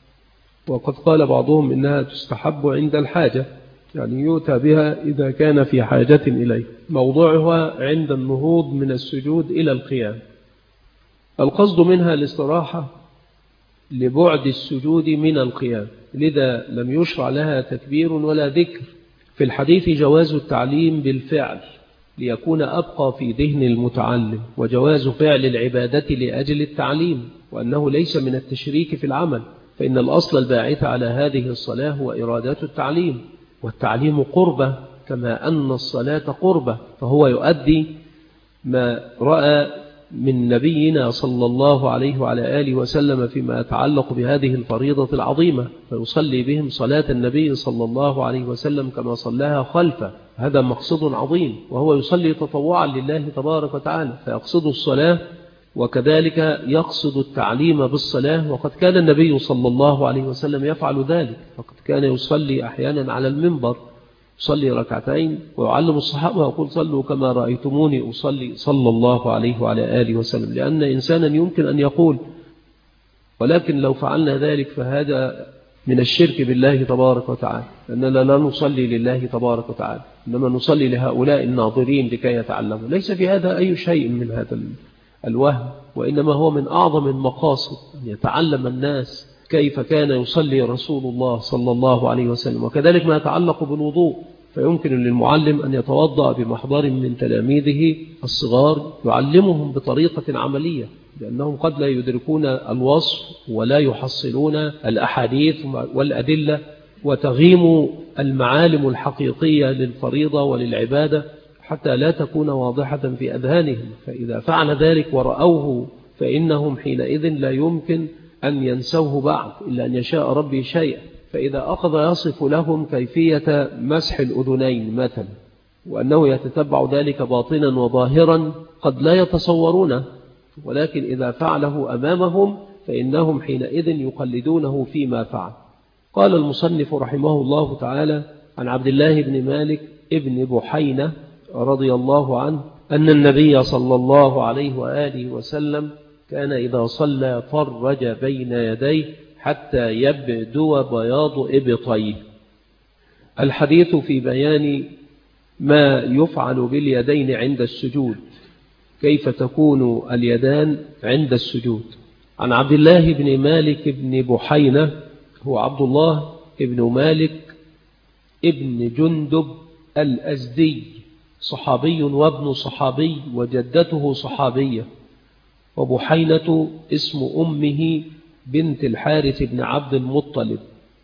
Speaker 1: وقد قال بعضهم إنها تستحب عند الحاجة، يعني يؤتى بها إذا كان في حاجة إليه. موضوعها عند النهوض من السجود إلى القيام. القصد منها الاستراحة لبعد السجود من القيام، لذا لم يشرع لها تكبير ولا ذكر. في الحديث جواز التعليم بالفعل ليكون أبقى في ذهن المتعلم، وجواز فعل العبادة لأجل التعليم، وأنه ليس من التشريك في العمل، فإن الأصل الباعث على هذه الصلاة هو إرادات التعليم، والتعليم قربة كما أن الصلاة قربة، فهو يؤدي ما رأى من نبينا صلى الله عليه وعلى آله وسلم فيما يتعلق بهذه الفريضة العظيمة، فيصلي بهم صلاة النبي صلى الله عليه وسلم كما صلاها خلفه. هذا مقصد عظيم، وهو يصلي تطوعا لله تبارك وتعالى، فيقصد الصلاة وكذلك يقصد التعليم بالصلاة. وقد كان النبي صلى الله عليه وسلم يفعل ذلك، فقد كان يصلي أحيانا على المنبر، يصلي ركعتين ويعلم الصحابة ويقول صلوا كما رأيتموني أصلي صلى الله عليه وعلى آله وسلم. لأن إنسانا يمكن أن يقول ولكن لو فعلنا ذلك فهذا من الشرك بالله تبارك وتعالى، أننا لا نصلي لله تبارك وتعالى، إنما نصلي لهؤلاء الناظرين لكي يتعلموا. ليس في هذا أي شيء من هذا الوهم، وإنما هو من أعظم المقاصد أن يتعلم الناس كيف كان يصلي رسول الله صلى الله عليه وسلم. وكذلك ما يتعلق بالوضوء، فيمكن للمعلم أن يتوضأ بمحضر من تلاميذه الصغار يعلمهم بطريقة عملية، لأنهم قد لا يدركون الوصف ولا يحصلون الأحاديث والأدلة، وتغيم المعالم الحقيقية للفريضة وللعبادة حتى لا تكون واضحة في أذهانهم. فإذا فعل ذلك ورأوه فإنهم حينئذ لا يمكن أن ينسوه بعد إلا أن يشاء ربي شيئا. فإذا أخذ يصف لهم كيفية مسح الأذنين مثلا، وأنه يتتبع ذلك باطنا وظاهرا، قد لا يتصورونه، ولكن إذا فعله أمامهم فإنهم حينئذ يقلدونه فيما فعل. قال المصنف رحمه الله تعالى عن عبد الله بن مالك ابن بحينة رضي الله عنه أن النبي صلى الله عليه وآله وسلم كان إذا صلى فرج بين يديه حتى يبدو بياض إبطيه. الحديث في بيان ما يفعل باليدين عند السجود، كيف تكون اليدان عند السجود. عن عبد الله بن مالك بن بحينة، هو عبد الله بن مالك ابن جندب الأزدي، صحابي وابن صحابي، وجدته صحابية، وبحينة اسم أمه بنت الحارث بن عبد المطلب،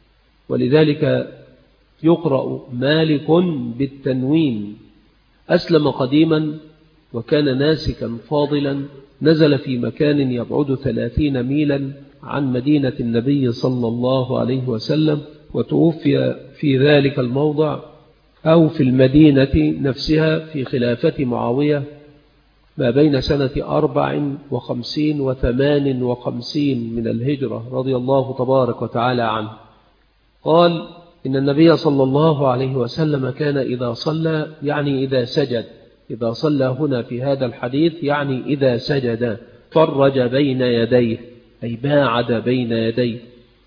Speaker 1: ولذلك يقرأ مالك بالتنوين. أسلم قديما وكان ناسكا فاضلا، نزل في مكان يبعد 30 ميلا عن مدينة النبي صلى الله عليه وسلم، وتوفي في ذلك الموضع أو في المدينة نفسها في خلافة معاوية ما بين سنة 54 و58 من الهجرة رضي الله تبارك وتعالى عنه. قال إن النبي صلى الله عليه وسلم كان إذا صلى، يعني إذا سجد، إذا صلى هنا في هذا الحديث يعني إذا سجد، فرج بين يديه، أي باعد بين يديه،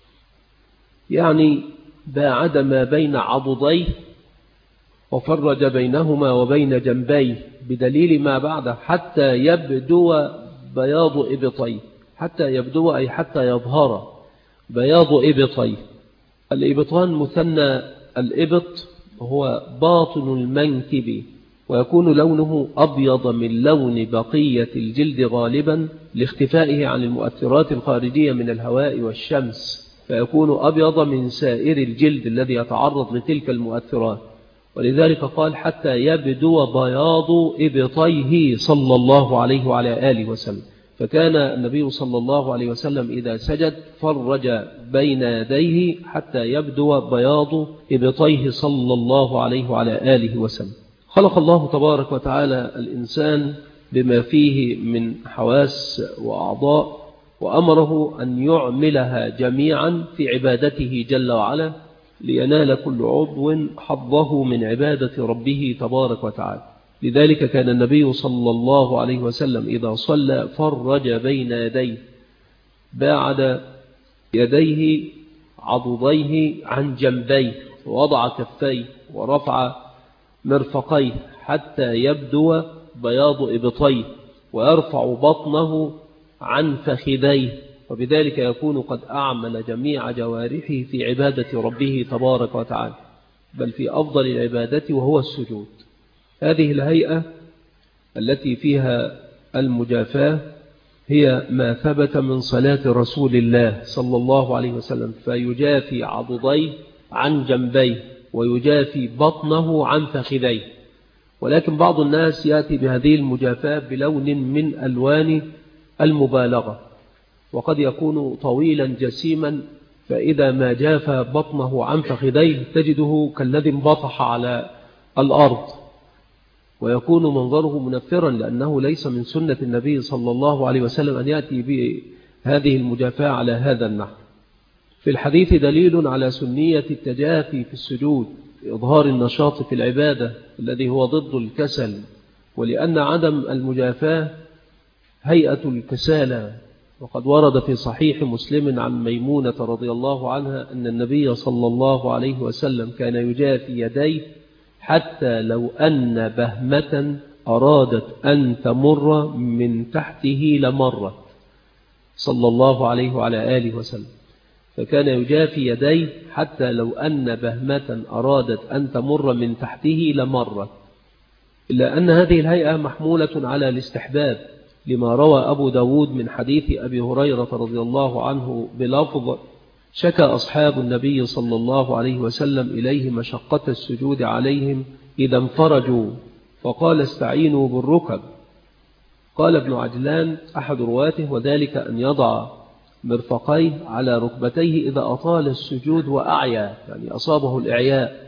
Speaker 1: يعني باعد ما بين عضديه وفرج بينهما وبين جنبيه، بدليل ما بعده حتى يبدو بياض إبطيه. حتى يبدو أي حتى يظهر بياض إبطيه. الإبطان مثنى الإبط هو باطن المنكب، ويكون لونه أبيض من لون بقية الجلد غالبا لاختفائه عن المؤثرات الخارجية من الهواء والشمس، فيكون أبيض من سائر الجلد الذي يتعرض لتلك المؤثرات. ولذلك قال حتى يبدو بياض إبطيه صلى الله عليه وعلى آله وسلم. فكان النبي صلى الله عليه وسلم إذا سجد فرج بين يديه حتى يبدو بياض إبطيه صلى الله عليه وعلى آله وسلم. خلق الله تبارك وتعالى الإنسان بما فيه من حواس وأعضاء، وأمره أن يعملها جميعا في عبادته جل وعلا، لينال كل عضو حظه من عبادة ربه تبارك وتعالى. لذلك كان النبي صلى الله عليه وسلم إذا صلى فرج بين يديه، باعد يديه عضديه عن جنبيه، ووضع كفيه ورفع مرفقيه حتى يبدو بياض إبطيه، ويرفع بطنه عن فخذيه، وبذلك يكون قد أعمل جميع جوارحه في عبادة ربه تبارك وتعالى، بل في أفضل العبادة وهو السجود. هذه الهيئة التي فيها المجافاة هي ما ثبت من صلاة رسول الله صلى الله عليه وسلم، فيجافي عضديه عن جنبيه ويجافي بطنه عن فخذيه. ولكن بعض الناس يأتي بهذه المجافاة بلون من ألوان المبالغة، وقد يكون طويلا جسيما، فإذا ما جاف بطنه عن فخذيه تجده كالذي انبطح على الأرض، ويكون منظره منفرا، لأنه ليس من سنة النبي صلى الله عليه وسلم أن يأتي بهذه المجافاة على هذا النحو. في الحديث دليل على سنية التجافي في السجود لإظهار النشاط في العبادة الذي هو ضد الكسل، ولأن عدم المجافاة هيئة الكسالى. وقد ورد في صحيح مسلم عن ميمونة رضي الله عنها أن النبي صلى الله عليه وسلم كان يجافي يديه حتى لو أن بهمة أرادت أن تمر من تحته لمرت، صلى الله عليه وعلى آله وسلم. فكان يجافي يديه حتى لو أن بهمة أرادت أن تمر من تحته لمرت، إلا أن هذه الهيئة محمولة على الاستحباب، لما روى أبو داود من حديث أبي هريرة رضي الله عنه بلفظ: شكى أصحاب النبي صلى الله عليه وسلم إليه مشقة السجود عليهم إذا انفرجوا، فقال: استعينوا بالركب. قال ابن عجلان أحد رواته: وذلك أن يضع مرفقيه على ركبتيه إذا أطال السجود وأعيا، يعني أصابه الإعياء،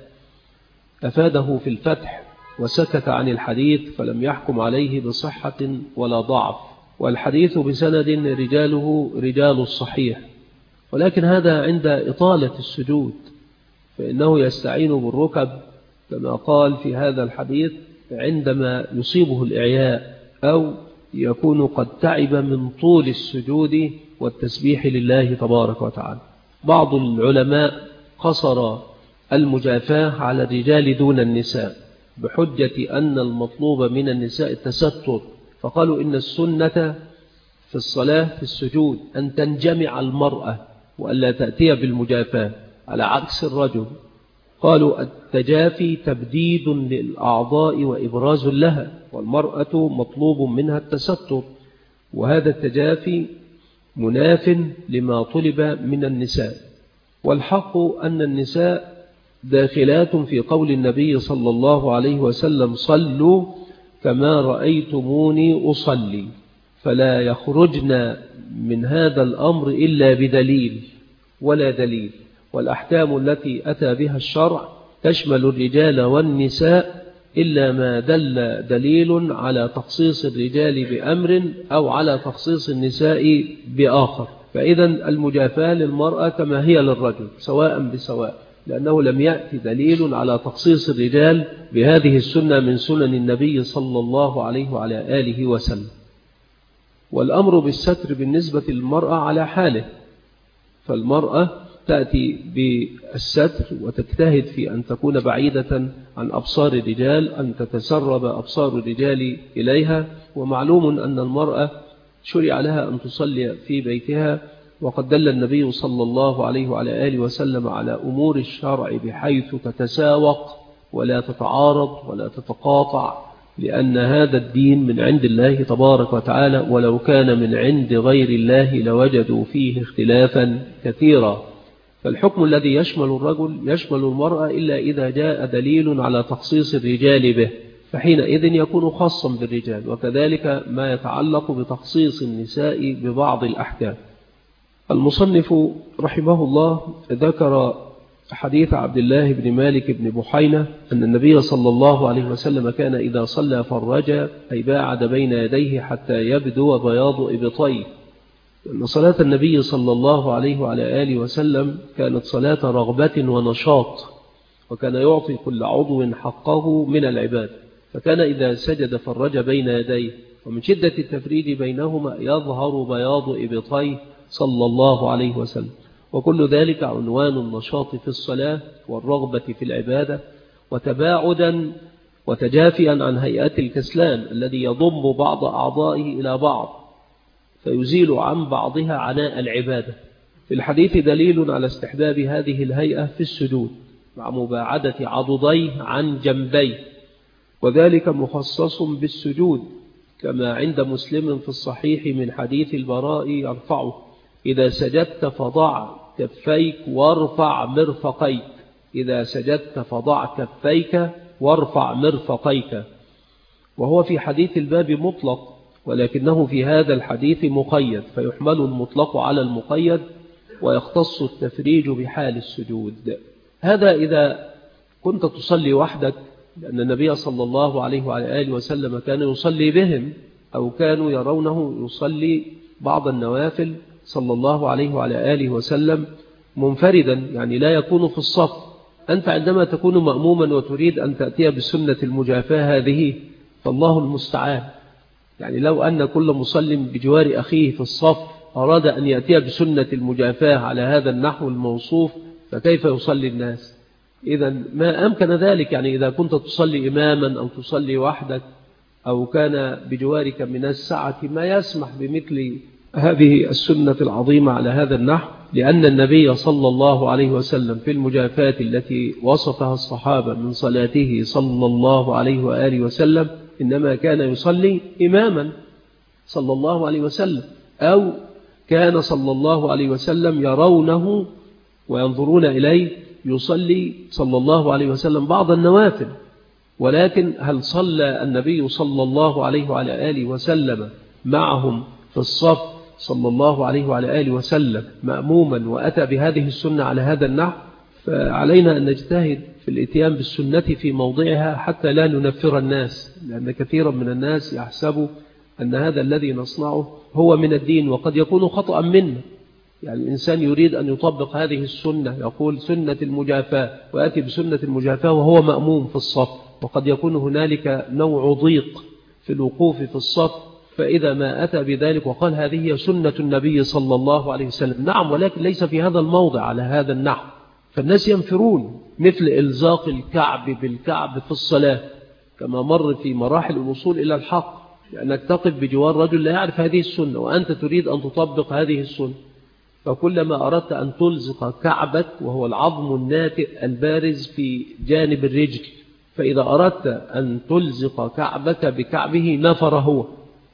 Speaker 1: أفاده في الفتح، وسكت عن الحديث فلم يحكم عليه بصحة ولا ضعف، والحديث بسند رجاله رجال الصحيح. ولكن هذا عند إطالة السجود، فإنه يستعين بالركب كما قال في هذا الحديث عندما يصيبه الإعياء أو يكون قد تعب من طول السجود والتسبيح لله تبارك وتعالى. بعض العلماء قصر المجافاة على الرجال دون النساء بحجة أن المطلوب من النساء التستر، فقالوا إن السنة في الصلاة في السجود أن تنجمع المرأة وألا تأتي بالمجافاة على عكس الرجل. قالوا التجافي تبديد للأعضاء وإبراز لها، والمرأة مطلوب منها التستر، وهذا التجافي مناف لما طلب من النساء. والحق أن النساء داخلات في قول النبي صلى الله عليه وسلم: صلوا كما رأيتموني أصلي، فلا يخرجن من هذا الأمر إلا بدليل ولا دليل. والأحكام التي أتى بها الشرع تشمل الرجال والنساء إلا ما دل دليل على تخصيص الرجال بأمر أو على تخصيص النساء بآخر. فإذا المجافاة للمرأة كما هي للرجل سواء بسواء، لأنه لم يأتي دليل على تخصيص الرجال بهذه السنة من سنن النبي صلى الله عليه وعلى آله وسلم. والأمر بالستر بالنسبة للمرأة على حاله، فالمرأة تأتي بالستر وتجتهد في أن تكون بعيدة عن أبصار الرجال، أن تتسرب أبصار الرجال إليها. ومعلوم أن المرأة شرع لها أن تصلي في بيتها، وقد دل النبي صلى الله عليه وعلى آله وسلم على أمور الشرع بحيث تتساوق ولا تتعارض ولا تتقاطع، لأن هذا الدين من عند الله تبارك وتعالى، ولو كان من عند غير الله لوجدوا فيه اختلافا كثيرا. فالحكم الذي يشمل الرجل يشمل المرأة إلا إذا جاء دليل على تخصيص الرجال به، فحينئذ يكون خاصا بالرجال، وكذلك ما يتعلق بتخصيص النساء ببعض الأحكام. المصنف رحمه الله ذكر حديث عبد الله بن مالك بن بحينة أن النبي صلى الله عليه وسلم كان إذا صلى فرج أي باعد بين يديه حتى يبدو بياض إبطيه، أن صلاة النبي صلى الله عليه وعلى آله وسلم كانت صلاة رغبة ونشاط، وكان يعطي كل عضو حقه من العباد، فكان إذا سجد فرج بين يديه، ومن شدة التفريج بينهما يظهر بياض إبطيه صلى الله عليه وسلم. وكل ذلك عنوان النشاط في الصلاة والرغبة في العبادة، وتباعدا وتجافيا عن هيئات الكسلان الذي يضم بعض أعضائه إلى بعض فيزيل عن بعضها عناء العبادة. في الحديث دليل على استحباب هذه الهيئة في السجود مع مباعدة عضديه عن جنبيه، وذلك مخصص بالسجود كما عند مسلم في الصحيح من حديث البراء يرفعه: إذا سجدت فضع كفيك وارفع مرفقيك، إذا سجدت فضع كفيك وارفع مرفقيك.
Speaker 2: وهو في حديث الباب مطلق، ولكنه في هذا الحديث مقيد، فيحمل المطلق على المقيد ويختص التفريج بحال السجود. هذا إذا كنت تصلي وحدك، لأن النبي صلى الله عليه وعلى آله وسلم كان يصلي بهم، أو كانوا يرونه يصلي بعض النوافل صلى الله عليه وعلى آله وسلم منفردا، يعني لا يكون في الصف. أنت عندما تكون مأموما وتريد أن تأتي بسنة المجافاة هذه فالله المستعان. يعني لو أن كل مسلم بجوار أخيه في الصف أراد أن يأتي بسنة المجافاة على هذا النحو الموصوف، فكيف يصلي الناس؟ إذا ما أمكن ذلك. يعني إذا كنت تصلي إماما أو تصلي وحدك أو كان بجوارك من السعة ما يسمح بمثل هذه السنة العظيمة على هذا النحو، لأن النبي صلى الله عليه وسلم في المجافاة التي وصفها الصحابة من صلاته صلى الله عليه وآله وسلم إنما كان يصلي إماما صلى الله عليه وسلم، أو كان صلى الله عليه وسلم يرونه وينظرون إليه يصلي صلى الله عليه وسلم بعض النوافل. ولكن هل صلى النبي صلى الله عليه وعلى آله وسلم معهم في الصف صلى الله عليه وعلى آله وسلم مأموما وأتى بهذه السنة على هذا النحو؟ فعلينا أن نجتهد في الاتيان بالسنة في موضعها حتى لا ننفر الناس، لأن كثيرا من الناس يحسب أن هذا الذي نصنعه هو من الدين، وقد يكون خطأ منا. يعني الإنسان يريد أن يطبق هذه السنة، يقول سنة المجافاة، ويأتي بسنة المجافاة وهو مأموم في الصف، وقد يكون هنالك نوع ضيق في الوقوف في الصف. فإذا ما أتى بذلك وقال هذه هي سنة النبي صلى الله عليه وسلم، نعم، ولكن ليس في هذا الموضع على هذا النحو، فالناس ينفرون، مثل إلزاق الكعب بالكعب في الصلاة كما مر في مراحل الوصول إلى الحق، لأنك تقف بجوار رجل لا يعرف هذه السنة وأنت تريد أن تطبق هذه السنة. فكلما أردت أن تلزق كعبك، وهو العظم الناتئ البارز في جانب الرجل، فإذا أردت أن تلزق كعبك بكعبه نفر هو،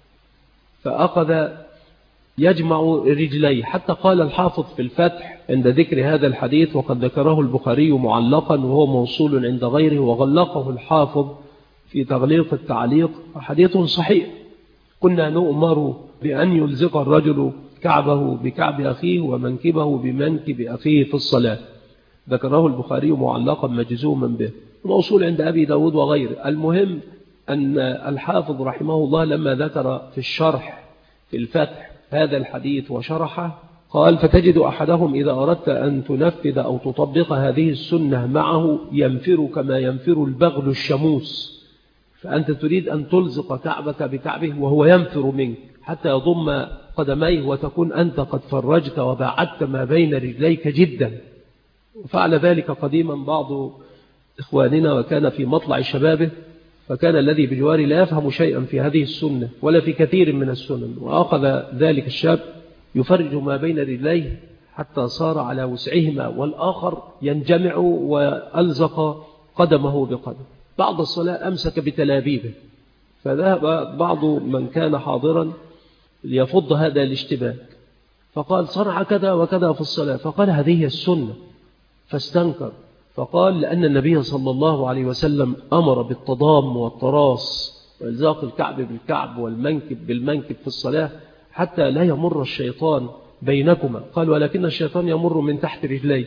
Speaker 2: فأخذ يجمع رجليه، حتى قال الحافظ في الفتح عند ذكر هذا الحديث، وقد ذكره البخاري معلقا وهو موصول عند غيره، وغلقه الحافظ في تغليق التعليق، حديث صحيح. كنا نؤمر بأن يلزق الرجل كعبه بكعب أخيه ومنكبه بمنكب أخيه في الصلاة، ذكره البخاري معلقا مجزوما به، موصول عند أبي داود وغيره. المهم أن الحافظ رحمه الله لما ذكر في الشرح في الفتح هذا الحديث وشرحه قال: فتجد أحدهم إذا أردت أن تنفذ أو تطبق هذه السنة معه ينفر كما ينفر البغل الشموس، فأنت تريد أن تلزق كعبك بكعبه وهو ينفر منك حتى يضم قدميه، وتكون أنت قد فرجت وبعدت ما بين رجليك جدا. وفعل ذلك قديما بعض إخواننا وكان في مطلع شبابه، فكان الذي بجواري لا يفهم شيئا في هذه السنة ولا في كثير من السنن، وأخذ ذلك الشاب يفرج ما بين رجليه حتى صار على وسعهما، والآخر ينجمع وألزق قدمه بقدم. بعد الصلاة أمسك بتلابيبه، فذهب بعض من كان حاضرا ليفض هذا الاشتباك، فقال: صنع كذا وكذا في الصلاة، فقال: هذه السنة، فاستنكر، فقال: لأن النبي صلى الله عليه وسلم أمر بالتضام والتراص وإلزاق الكعب بالكعب والمنكب بالمنكب في الصلاة حتى لا يمر الشيطان بينكما. قال: ولكن الشيطان يمر من تحت رجلي.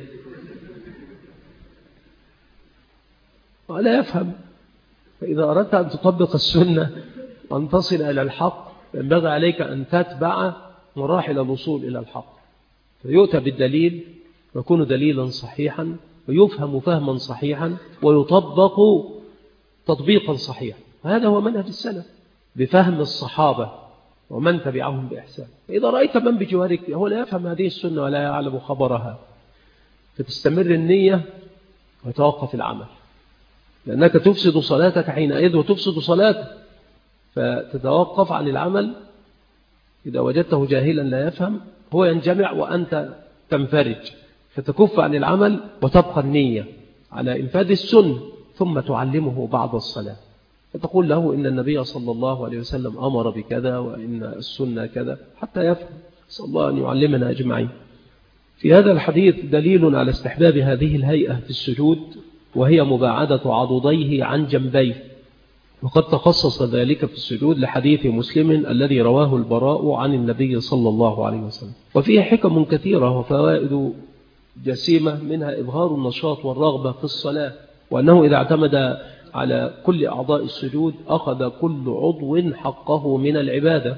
Speaker 2: ولا يفهم. فإذا أردت أن تطبق السنة وأن تصل إلى الحق ينبغي عليك أن تتبع مراحل الوصول إلى الحق، فيؤتى بالدليل ويكون دليلا صحيحا ويفهم فهما صحيحا ويطبق تطبيقا صحيحا. هذا هو منهج السلف بفهم الصحابة ومن تبعهم بإحسان. إذا رأيت من بجوارك هو لا يفهم هذه السنة ولا يعلم خبرها، فتستمر النية وتوقف العمل، لأنك تفسد صلاتك حينئذ وتفسد صلاتك، فتتوقف عن العمل. إذا وجدته جاهلا لا يفهم هو ينجمع وأنت تنفرج، فتكف عن العمل وتبقى النية على إنفاذ السنة، ثم تعلمه بعد الصلاة فتقول له إن النبي صلى الله عليه وسلم أمر بكذا وإن السنة كذا حتى يفهم. صلى الله أن يعلمنا أجمعين. في هذا الحديث دليل على استحباب هذه الهيئة في السجود، وهي مباعدة عضديه عن جنبيه، وقد تخصص ذلك في السجود لحديث مسلم الذي رواه البراء عن النبي صلى الله عليه وسلم. وفيه حكم كثيرة وفوائد جسيمة، منها إظهار النشاط والرغبة في الصلاة، وأنه إذا اعتمد على كل أعضاء السجود أخذ كل عضو حقه من العبادة.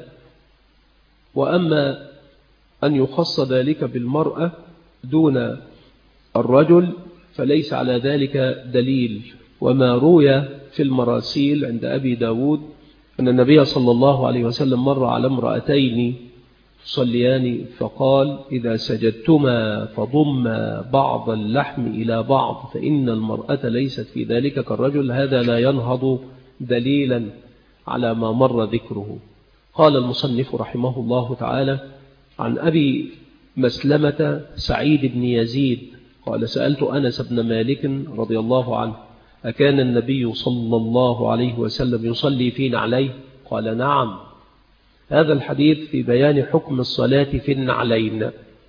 Speaker 2: وأما أن يخص ذلك بالمرأة دون الرجل فليس على ذلك دليل. وما روي في المراسيل عند أبي داود أن النبي صلى الله عليه وسلم مر على امرأتين تصليان فقال: إذا سجدتما فضما بعض اللحم إلى بعض فإن المرأة ليست في ذلك كالرجل. هذا لا ينهض دليلا على ما مر ذكره. قال المصنف رحمه الله تعالى: عن أبي مسلمة سعيد بن يزيد قال: سألت أنس بن مالك رضي الله عنه: أكان النبي صلى الله عليه وسلم يصلي فينا عليه؟ قال: نعم. هذا الحديث في بيان حكم الصلاة في النعلين.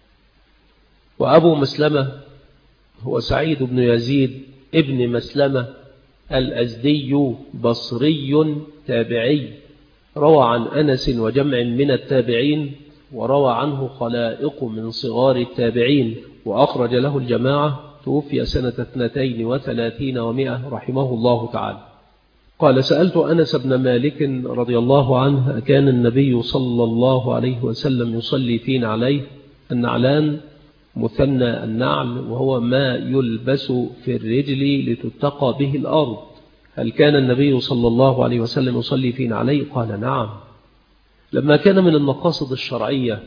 Speaker 2: وأبو مسلمة هو سعيد بن يزيد ابن مسلمة الأزدي بصري تابعي، روى عن أنس وجمع من التابعين، وروى عنه خلائق من صغار التابعين، وأخرج له الجماعة. توفي سنة 32 و100 رحمه الله تعالى. قال: سألت أنس بن مالك رضي الله عنه: أكان النبي صلى الله عليه وسلم يصلي فينا عليه؟ النعلان مثنى النعل، وهو ما يلبس في الرجل لتتقى به الأرض. هل كان النبي صلى الله عليه وسلم يصلي فينا عليه؟ قال: نعم. لما كان من المقاصد الشرعية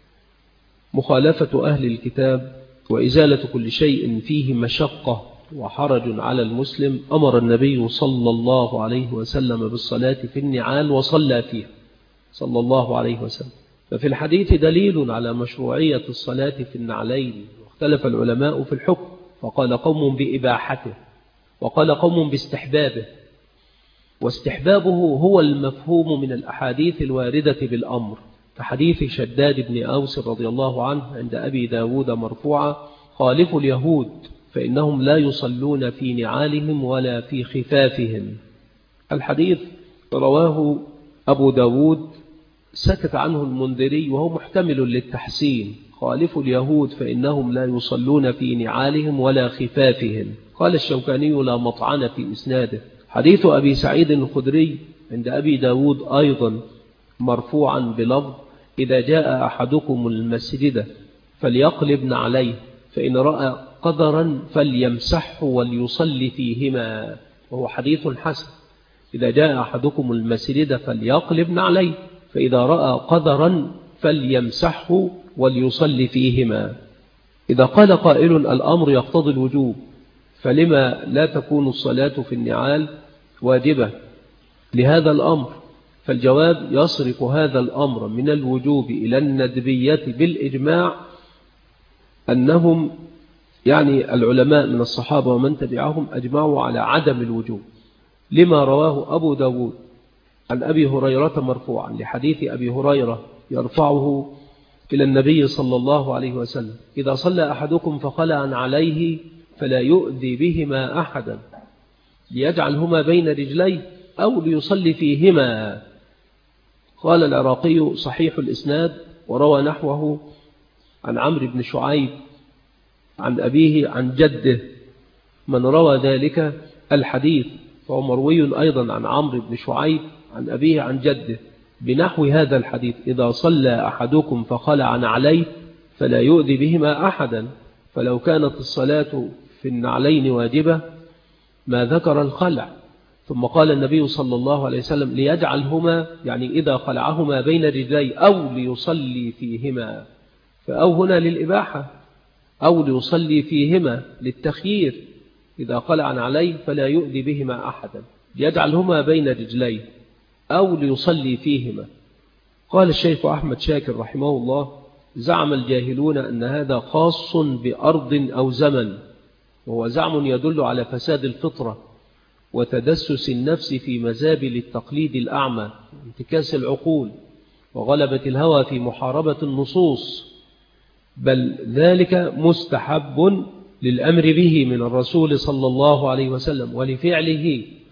Speaker 2: مخالفة أهل الكتاب وإزالة كل شيء فيه مشقة وحرج على المسلم، أمر النبي صلى الله عليه وسلم بالصلاة في النعال وصلى فيها صلى الله عليه وسلم. ففي الحديث دليل على مشروعية الصلاة في النعلين، واختلف العلماء في الحكم، فقال قوم بإباحته وقال قوم باستحبابه. واستحبابه هو المفهوم من الأحاديث الواردة بالأمر، كحديث شداد بن أوس رضي الله عنه عند أبي داود مرفوعا: خالفوا اليهود فإنهم لا يصلون في نعالهم ولا في خفافهم. الحديث رواه أبو داود، سكت عنه المنذري وهو محتمل للتحسين: خالفوا اليهود فإنهم لا يصلون في نعالهم ولا خفافهم. قال الشوكاني: لا مطعن في إسناده. حديث أبي سعيد الخدري عند أبي داود أيضا مرفوعا بلفظ: إذا جاء أحدكم المسجد فليقلبن عليه، فإن رأى قدرا فليمسحه وليصلي فيهما، وهو حديث حسن. إذا جاء أحدكم المسجد فليقلبن عليه، فإذا رأى قدرا فليمسحه وليصلي فيهما. إذا قال قائل: الأمر يقتضي الوجوب، فلما لا تكون الصلاة في النعال واجبة لهذا الأمر؟ فالجواب: يصرف هذا الأمر من الوجوب إلى الندبية بالإجماع، أنهم يعني العلماء من الصحابة ومن تبعهم أجمعوا على عدم الوجوب، لما رواه أبو داود عن أبي هريرة مرفوعا، لحديث أبي هريرة يرفعه إلى النبي صلى الله عليه وسلم: إذا صلى أحدكم فخلع عليه فلا يؤذي بهما أحدا، ليجعلهما بين رجليه أو ليصلي فيهما. قال العراقي: صحيح الإسناد، وروى نحوه عن عمرو بن شعيب عن أبيه عن جده. من روى ذلك الحديث فهو مروي أيضا عن عمرو بن شعيب عن أبيه عن جده بنحو هذا الحديث: إذا صلى أحدكم فخلع عليه فلا يؤذي بهما أحدا. فلو كانت الصلاة في النعلين واجبة ما ذكر الخلع. ثم قال النبي صلى الله عليه وسلم: ليجعلهما، يعني إذا خلعهما بين رجلي أو ليصلي فيهما، فأو هنا للإباحة، أو ليصلي فيهما للتخيير. إذا خلع عليه فلا يؤذي بهما أحدا، ليجعلهما بين رجلي أو ليصلي فيهما. قال الشيخ أحمد شاكر رحمه الله: زعم الجاهلون أن هذا خاص بأرض أو زمن، وهو زعم يدل على فساد الفطرة وتدسس النفس في مزابل التقليد الأعمى وانتكاس العقول وغلبة الهوى في محاربة النصوص، بل ذلك مستحب للأمر به من الرسول صلى الله عليه وسلم ولفعله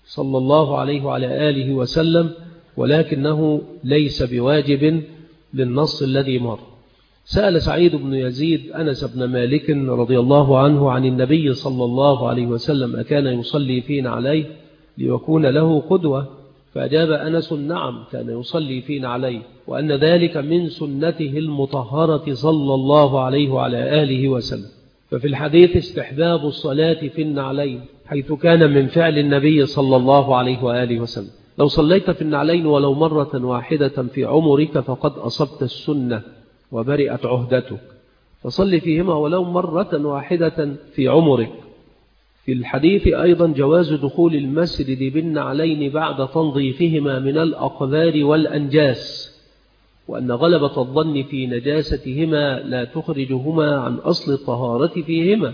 Speaker 2: صلى الله عليه وعلى آله وسلم، ولكنه ليس بواجب للنص الذي مر. سأل سعيد بن يزيد أنس بن مالك رضي الله عنه عن النبي صلى الله عليه وسلم أكان يصلي فينا عليه ليكون له قدوة؟ فأجاب أنس: نعم، كان يصلي فينا عليه، وأن ذلك من سنته المطهرة صلى الله عليه وعلى آله وسلم. ففي الحديث استحباب الصلاة في النعلين، حيث كان من فعل النبي صلى الله عليه وآله وسلم. لو صليت في النعلين ولو مرة واحدة في عمرك فقد أصبت السنة وبرئت عهدتك، فصل فيهما ولو مرة واحدة في عمرك. في الحديث أيضا جواز دخول المسجد بالنعلين بعد تنظيفهما من الأقذار والأنجاس، وأن غلبة الظن في نجاستهما لا تخرجهما عن أصل الطهارة فيهما.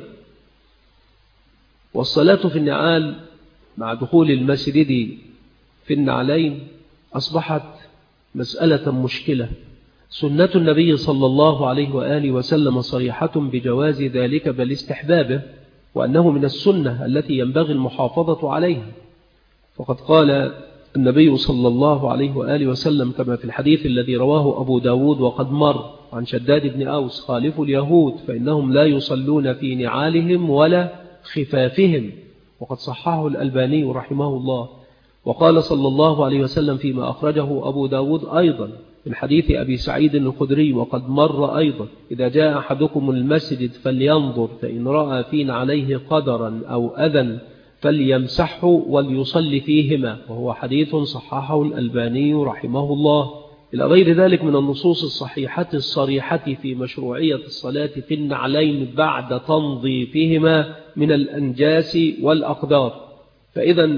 Speaker 2: والصلاة في النعال مع دخول المسجد في النعلين أصبحت مسألة مشكلة. سنة النبي صلى الله عليه وآله وسلم صريحة بجواز ذلك بل استحبابه، وأنه من السنة التي ينبغي المحافظة عليها. فقد قال النبي صلى الله عليه وآله وسلم كما في الحديث الذي رواه أبو داود وقد مر عن شداد بن أوس: خالفوا اليهود فإنهم لا يصلون في نعالهم ولا خفافهم. وقد صححه الألباني رحمه الله. وقال صلى الله عليه وسلم فيما أخرجه أبو داود أيضا من حديث أبي سعيد الخدري وقد مر أيضا: إذا جاء أحدكم المسجد فلينظر فإن رأى فين عليه قدرا أو أذى فليمسحه وليصلي فيهما، وهو حديث صححه الألباني رحمه الله. إلى غير ذلك من النصوص الصحيحة الصريحة في مشروعية الصلاة في النعلين بعد تنظيفهما من الأنجاس والأقدار. فإذا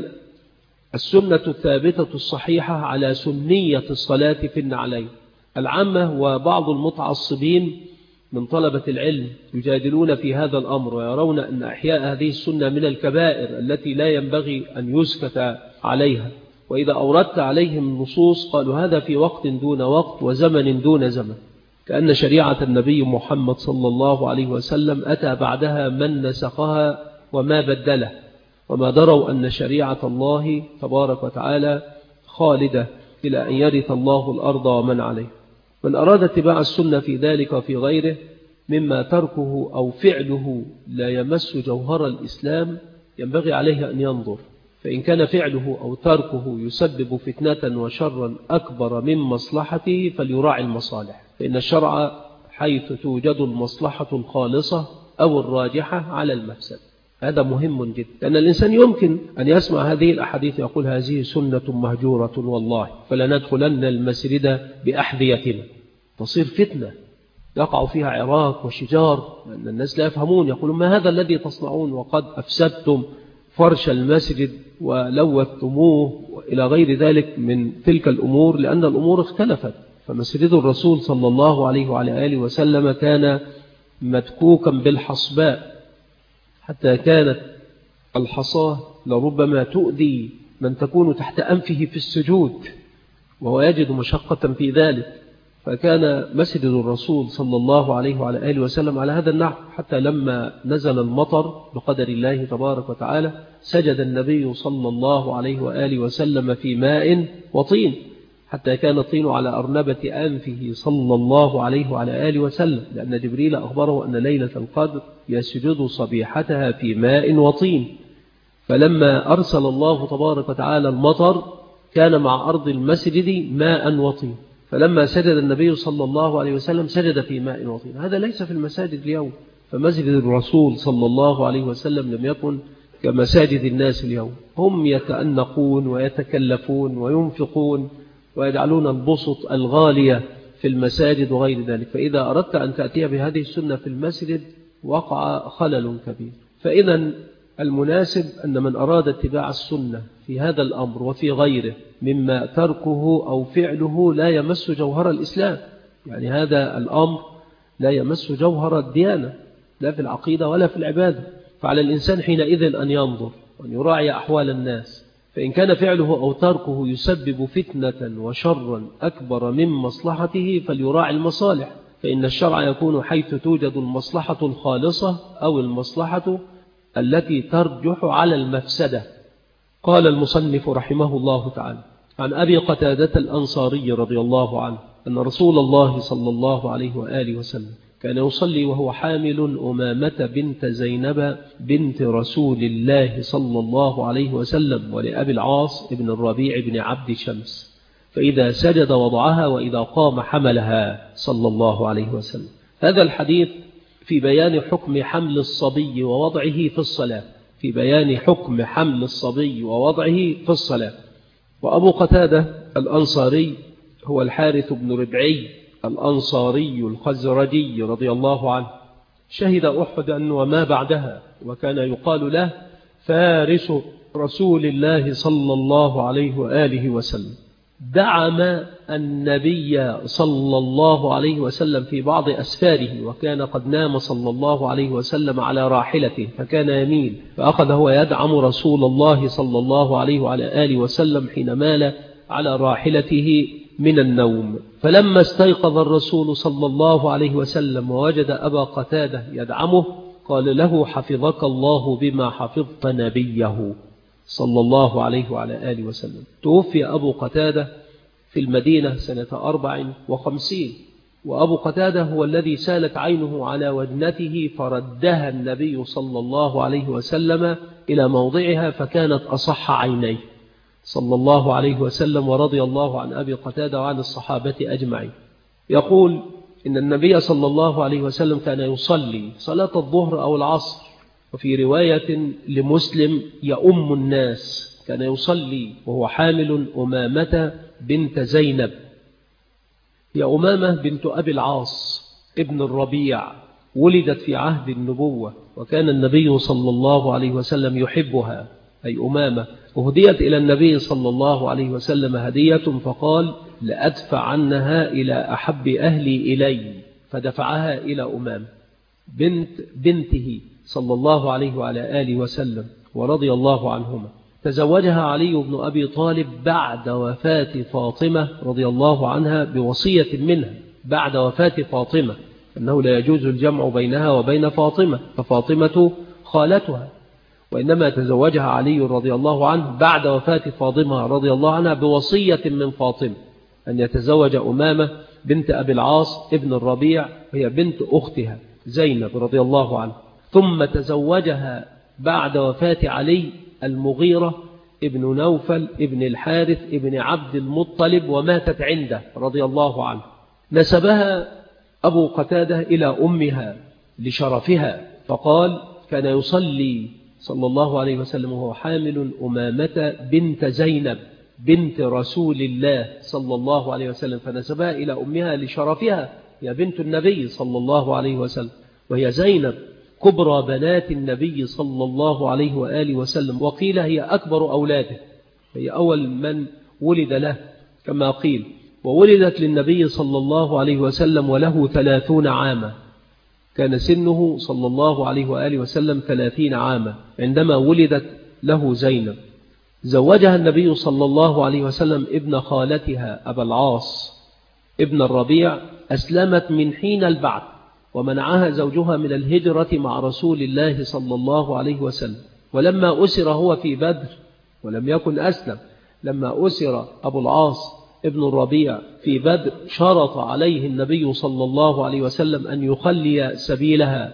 Speaker 2: السنة الثابتة الصحيحة على سنية الصلاة في النعلين. العامة وبعض المتعصبين من طلبة العلم يجادلون في هذا الأمر، ويرون أن إحياء هذه السنة من الكبائر التي لا ينبغي أن يسكت عليها. وإذا أوردت عليهم النصوص قالوا هذا في وقت دون وقت وزمن دون زمن، كأن شريعة النبي محمد صلى الله عليه وسلم أتى بعدها من نسخها وما بدله، وما دروا أن شريعة الله تبارك وتعالى خالدة إلى أن يرث الله الأرض ومن عليه. من أراد اتباع السنة في ذلك وفي غيره مما تركه أو فعله لا يمس جوهر الإسلام ينبغي عليه أن ينظر، فإن كان فعله أو تركه يسبب فتنة وشرا أكبر من مصلحته فليراعي المصالح، فإن الشرع حيث توجد المصلحة الخالصة أو الراجحة على المفسد. هذا مهم جدا، لأن الإنسان يمكن أن يسمع هذه الأحاديث يقول هذه سنة مهجورة والله فلندخلن المسجد بأحذيتنا، تصير فتنة يقع فيها عراك وشجار، لأن الناس لا يفهمون، يقولون ما هذا الذي تصنعون وقد أفسدتم فرش المسجد ولوثتموه إلى غير ذلك من تلك الأمور، لأن الأمور اختلفت. فمسجد الرسول صلى الله عليه وعلى آله وسلم كان مدكوكا بالحصباء، حتى كانت الحصاة لربما تؤذي من تكون تحت أنفه في السجود وهو يجد مشقة في ذلك. فكان مسجد الرسول صلى الله عليه وعلى آله وسلم على هذا النحو، حتى لما نزل المطر بقدر الله تبارك وتعالى سجد النبي صلى الله عليه وآله وسلم في ماء وطين، حتى كان الطين على أرنبة أنفه صلى الله عليه وعلى آله وسلم، لأن جبريل أخبره أن ليلة القدر يسجد صبيحتها في ماء وطين. فلما أرسل الله تبارك وتعالى المطر كان مع أرض المسجد ماء وطين، فلما سجد النبي صلى الله عليه وسلم سجد في ماء وطين. هذا ليس في المساجد اليوم، فمسجد الرسول صلى الله عليه وسلم لم يكن كمساجد الناس اليوم، هم يتأنقون ويتكلفون وينفقون ويجعلون البسط الغالية في المساجد وغير ذلك. فإذا أردت أن تأتي بهذه السنة في المسجد وقع خلل كبير. فإذا المناسب أن من أراد اتباع السنة في هذا الأمر وفي غيره مما تركه أو فعله لا يمس جوهر الإسلام، يعني هذا الأمر لا يمس جوهر الديانة لا في العقيدة ولا في العبادة، فعلى الإنسان حينئذ أن ينظر وأن يراعي أحوال الناس، فإن كان فعله أو تركه يسبب فتنة وشرا أكبر من مصلحته فليراعي المصالح، فإن الشرع يكون حيث توجد المصلحة الخالصة أو المصلحة التي ترجح على المفسدة. قال المصنف رحمه الله تعالى: عن أبي قتادة الأنصاري رضي الله عنه أن رسول الله صلى الله عليه وآله وسلم كان يصلي وهو حامل أمامة بنت زينب بنت رسول الله صلى الله عليه وسلم ولأبي العاص ابن الربيع بن عبد شمس، فإذا سجد وضعها وإذا قام حملها صلى الله عليه وسلم. هذا الحديث في بيان حكم حمل الصبي ووضعه في الصلاة، في بيان حكم حمل الصبي ووضعه في الصلاة. وأبو قتادة الأنصاري هو الحارث بن ربعي الأنصاري الخزرجي رضي الله عنه، شهد أحدا وما بعدها، وكان يقال له فارس رسول الله صلى الله عليه وآله وسلم. دعم النبي صلى الله عليه وسلم في بعض أسفاره، وكان قد نام صلى الله عليه وسلم على راحلته فكان يميل، فأخذ هو يدعم رسول الله صلى الله عليه وعلى آله وسلم حين مال على راحلته من النوم. فلما استيقظ الرسول صلى الله عليه وسلم ووجد أبا قتادة يدعمه قال له: حفظك الله بما حفظت نبيه صلى الله عليه وعلى آله وسلم. توفي أبو قتادة في المدينة سنة 54، وأبو قتادة هو الذي سالت عينه على وجنته فردها النبي صلى الله عليه وسلم إلى موضعها فكانت أصح عينيه صلى الله عليه وسلم، ورضي الله عن أبي قتادة وعن الصحابة أجمعين. يقول إن النبي صلى الله عليه وسلم كان يصلي صلاة الظهر أو العصر، وفي رواية لمسلم يؤم الناس، كان يصلي وهو حامل أمامة بنت زينب. هي أمامة بنت أبي العاص ابن الربيع، ولدت في عهد النبوة، وكان النبي صلى الله عليه وسلم يحبها، أي أمامة. وهديت إلى النبي صلى الله عليه وسلم هدية فقال: لأدفع عنها إلى أحب أهلي إلي، فدفعها إلى أمامة بنته صلى الله عليه وعلى آله وسلم، ورضي الله عنهما. تزوجها علي بن أبي طالب بعد وفاة فاطمة رضي الله عنها بوصية منها، بعد وفاة فاطمة، أنه لا يجوز الجمع بينها وبين فاطمة، ففاطمة خالتها، وإنما تزوجها علي رضي الله عنه بعد وفاة فاطمة رضي الله عنها بوصية من فاطمة أن يتزوج أمامة بنت أبي العاص ابن الربيع، وهي بنت أختها زينب رضي الله عنها. ثم تزوجها بعد وفاة علي المغيرة ابن نوفل ابن الحارث ابن عبد المطلب، وماتت عنده رضي الله عنه. نسبها أبو قتادة إلى أمها لشرفها، فقال: كان يصلي صلى الله عليه وسلم وهو حامل أمامة بنت زينب بنت رسول الله صلى الله عليه وسلم، فنسبها إلى أمها لشرفها، هي بنت النبي صلى الله عليه وسلم، وهي زينب كبرى بنات النبي صلى الله عليه وآله وسلم، وقيل هي أكبر أولاده، هي أول من ولد له كما قيل. وولدت للنبي صلى الله عليه وسلم وله 30 عاما، كان سنه صلى الله عليه وآله وسلم 30 عاما عندما ولدت له زينب. زوجها النبي صلى الله عليه وسلم ابن خالتها أبا العاص ابن الربيع، أسلمت من حين البعث، ومنعها زوجها من الهجرة مع رسول الله صلى الله عليه وسلم. ولما أسر هو في بدر ولم يكن أسلم، لما أسر أبو العاص ابن الربيع في بدر شرط عليه النبي صلى الله عليه وسلم أن يخلي سبيلها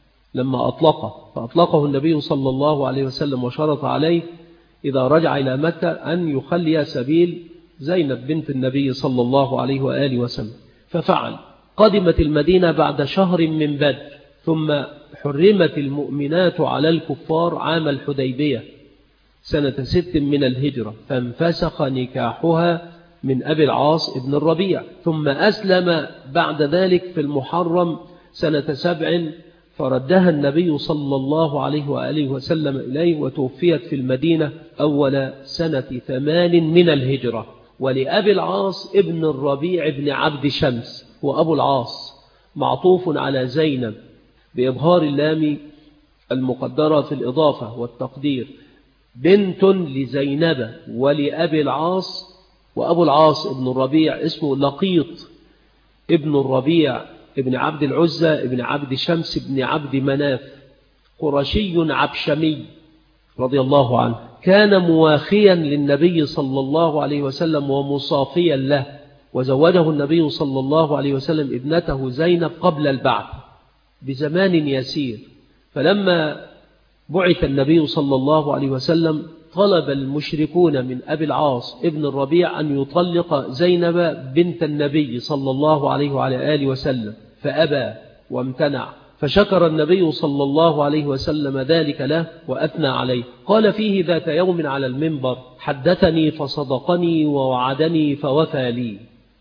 Speaker 2: لما أطلقه، فأطلقه النبي صلى الله عليه وسلم وشرط عليه إذا رجع إلى مكة أن يخلي سبيل زينب بنت النبي صلى الله عليه وآله وسلم، ففعل. قدمت المدينة بعد شهر من بدر، ثم حرمت المؤمنات على الكفار عام الحديبية سنة 6 من الهجرة، فانفسخ نكاحها من أبي العاص ابن الربيع. ثم أسلم بعد ذلك في المحرم سنة 7، فردها النبي صلى الله عليه وآله وسلم إليه، وتوفيت في المدينة أول سنة 8 من الهجرة. ولأبي العاص ابن الربيع ابن عبد شمس، وأبو العاص معطوف على زينب بإظهار اللام المقدرة في الإضافة والتقدير، بنت لزينب ولأبي العاص. وأبو العاص ابن الربيع اسمه لقيط ابن الربيع ابن عبد العزى ابن عبد شمس ابن عبد مناف، قرشي عبشمي رضي الله عنه، كان مواخيا للنبي صلى الله عليه وسلم ومصافيا له، وزوجه النبي صلى الله عليه وسلم ابنته زينب قبل البعث بزمان يسير. فلما بعث النبي صلى الله عليه وسلم طلب المشركون من أبي العاص ابن الربيع أن يطلق زينب بنت النبي صلى الله عليه وعلى آله وسلم، فأبى وامتنع، فشكر النبي صلى الله عليه وسلم ذلك له وأثنى عليه. قال فيه ذات يوم على المنبر: حدثني فصدقني ووعدني فوفى لي.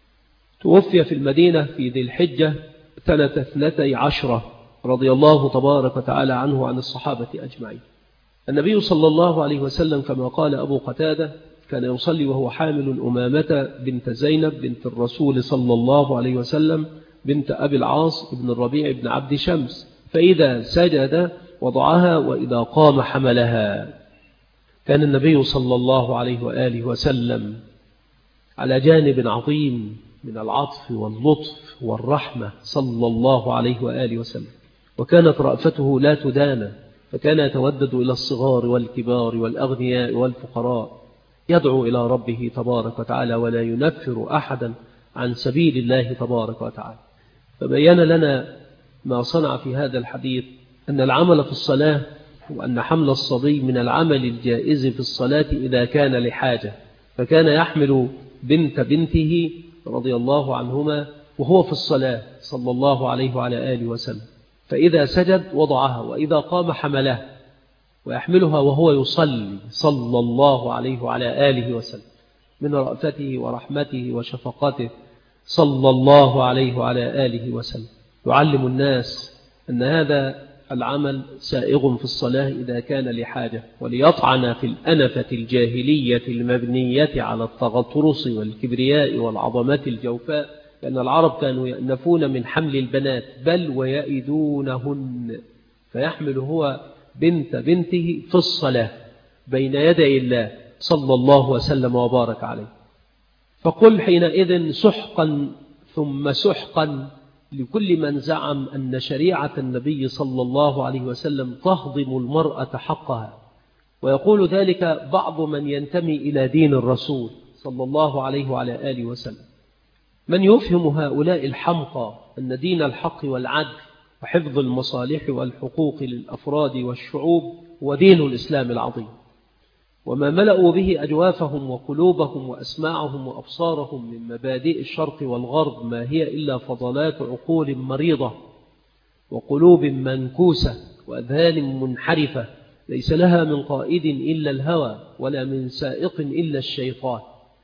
Speaker 2: توفي في المدينة في ذي الحجة سنة 12 رضي الله تبارك وتعالى عنه وعن الصحابة أجمعين. النبي صلى الله عليه وسلم كما قال أبو قتادة كان يصلي وهو حامل أمامة بنت زينب بنت الرسول صلى الله عليه وسلم بنت أبي العاص بن الربيع بن عبد شمس، فإذا سجد وضعها وإذا قام حملها. كان النبي صلى الله عليه وآله وسلم على جانب عظيم من العطف واللطف والرحمة صلى الله عليه وآله وسلم، وكانت رأفته لا تدانى، فكان يتودد إلى الصغار والكبار والأغنياء والفقراء، يدعو إلى ربه تبارك وتعالى ولا ينفر أحدا عن سبيل الله تبارك وتعالى. فبين لنا ما صنع في هذا الحديث أن العمل في الصلاة وأن حمل الصبي من العمل الجائز في الصلاة إذا كان لحاجة، فكان يحمل بنت بنته رضي الله عنهما وهو في الصلاة صلى الله عليه وعلى آله وسلم، فإذا سجد وضعها وإذا قام حملها، ويحملها وهو يصلي صلى الله عليه وعلى آله وسلم من رأفته ورحمته وشفقته صلى الله عليه وعلى آله وسلم. يعلم الناس أن هذا العمل سائغ في الصلاة إذا كان لحاجة، وليطعن في الأنفة الجاهلية المبنية على التغطرس والكبرياء والعظمة الجوفاء، لأن العرب كانوا يأنفون من حمل البنات بل ويئدونهن، فيحمل هو بنت بنته في الصلاة بين يدي الله صلى الله وسلم وبارك عليه. فقل حينئذ سحقا ثم سحقا لكل من زعم أن شريعة النبي صلى الله عليه وسلم تهضم المرأة حقها، ويقول ذلك بعض من ينتمي إلى دين الرسول صلى الله عليه وعلى آله وسلم. من يفهم هؤلاء الحمقى أن دين الحق والعدل وحفظ المصالح والحقوق للأفراد والشعوب هو دين الإسلام العظيم، وما ملأوا به أجوافهم وقلوبهم وأسماعهم وأبصارهم من مبادئ الشرق والغرب ما هي إلا فضلات عقول مريضة وقلوب منكوسة وأذهان منحرفة ليس لها من قائد إلا الهوى ولا من سائق إلا الشيطان.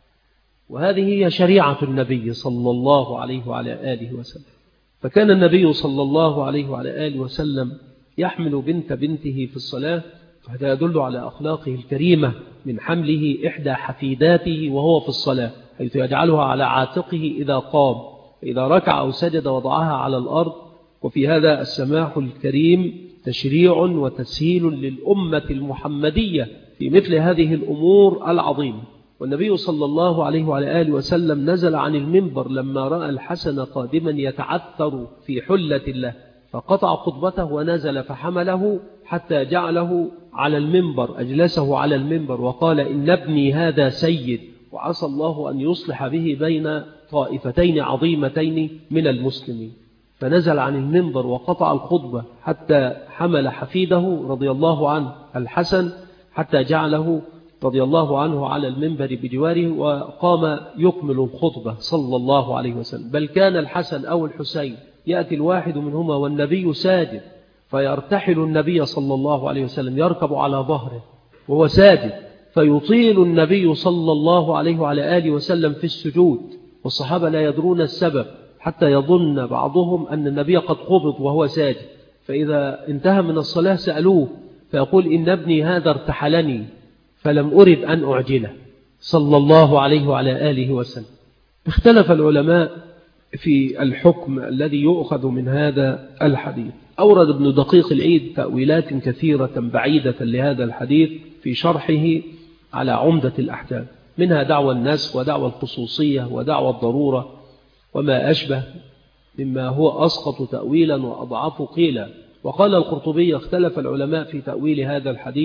Speaker 2: وهذه هي شريعة النبي صلى الله عليه وعلى آله وسلم. فكان النبي صلى الله عليه وعلى آله وسلم يحمل بنت بنته في الصلاة، فهذا يدل على أخلاقه الكريمة من حمله إحدى حفيداته وهو في الصلاة، حيث يجعلها على عاتقه إذا قام، فإذا ركع أو سجد وضعها على الأرض. وفي هذا السماح الكريم تشريع وتسهيل للأمة المحمدية في مثل هذه الأمور العظيمة. والنبي صلى الله عليه وعلى آله وسلم نزل عن المنبر لما رأى الحسن قادما يتعثر في حلة له، فقطع خطبته ونزل فحمله حتى جعله على المنبر، أجلسه على المنبر وقال: إن ابني هذا سيد، وعسى الله أن يصلح به بين طائفتين عظيمتين من المسلمين. فنزل عن المنبر وقطع الخطبة حتى حمل حفيده رضي الله عنه الحسن حتى جعله رضي الله عنه على المنبر بجواره، وقام يكمل الخطبة صلى الله عليه وسلم. بل كان الحسن أو الحسين يأتي الواحد منهما والنبي ساجد، فيرتحل النبي صلى الله عليه وسلم يركب على ظهره وهو ساجد، فيطيل النبي صلى الله عليه وعلى آله وسلم في السجود، والصحابة لا يدرون السبب حتى يظن بعضهم أن النبي قد قبض وهو ساجد، فإذا انتهى من الصلاة سألوه فيقول: إن ابني هذا ارتحلني فلم أرد أن أعجله صلى الله عليه وعلى آله وسلم. اختلف العلماء في الحكم الذي يؤخذ من هذا الحديث. أورد ابن دقيق العيد تأويلات كثيرة بعيدة لهذا الحديث في شرحه على عمدة الأحكام، منها دعوى النسخ ودعوى الخصوصية ودعوى الضرورة وما أشبه، مما هو أسقط تأويلا وأضعف قيلا. وقال القرطبي: اختلف العلماء في تأويل هذا الحديث،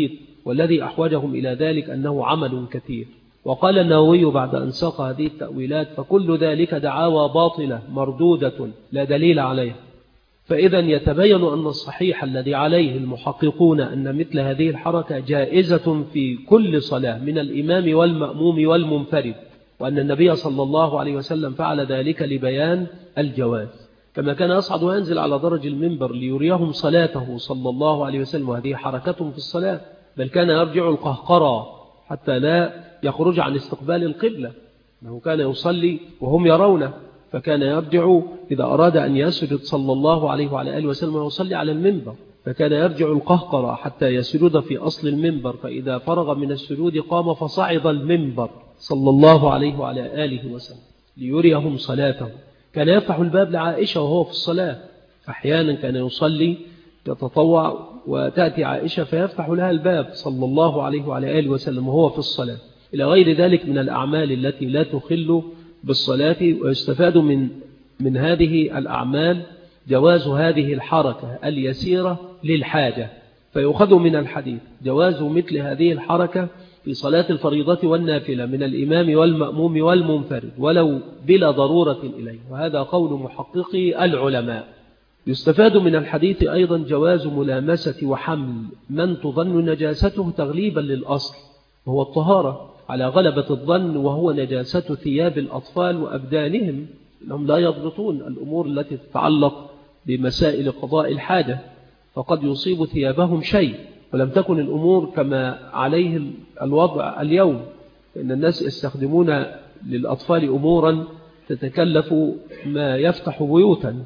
Speaker 2: والذي أحوجهم إلى ذلك أنه عمل كثير. وقال النووي بعد أن ساق هذه التأويلات: فكل ذلك دعاوى باطلة مردودة لا دليل عليها. فإذا يتبين أن الصحيح الذي عليه المحققون أن مثل هذه الحركة جائزة في كل صلاة من الإمام والمأموم والمنفرد، وأن النبي صلى الله عليه وسلم فعل ذلك لبيان الجواز، كما كان يصعد وينزل على درج المنبر ليريهم صلاته صلى الله عليه وسلم، وهذه حركته في الصلاة، بل كان يرجع القهقرى حتى لا يخرج عن استقبال القبلة، أنه كان يصلي وهم يرونه، فكان يرجع إذا أراد أن يسجد صلى الله عليه وعلى آله وسلم ويصلي على المنبر، فكان يرجع القهقرى حتى يسجد في أصل المنبر، فإذا فرغ من السجود قام فصعد المنبر صلى الله عليه وعلى آله وسلم ليريهم صلاته. كان يفتح الباب لعائشة وهو في الصلاة، أحيانا كان يصلي يتطوع وتأتي عائشة فيفتح لها الباب صلى الله عليه وعلى آله وسلم وهو في الصلاة، إلى غير ذلك من الأعمال التي لا تخل بالصلاة. ويستفاد من هذه الأعمال جواز هذه الحركة اليسيرة للحاجة، فيؤخذ من الحديث جواز مثل هذه الحركة في صلاة الفريضة والنافلة من الإمام والمأموم والمنفرد ولو بلا ضرورة إليه، وهذا قول محققي العلماء. يستفاد من الحديث أيضا جواز ملامسة وحمل من تظن نجاسته تغليبا للأصل وهو الطهارة على غلبة الظن، وهو نجاسة ثياب الأطفال وأبدانهم، لهم لا يضبطون الأمور التي تتعلق بمسائل قضاء الحاجة، فقد يصيب ثيابهم شيء، ولم تكن الأمور كما عليه الوضع اليوم، فإن الناس يستخدمون للأطفال أمورا تتكلف ما يفتح بيوتا،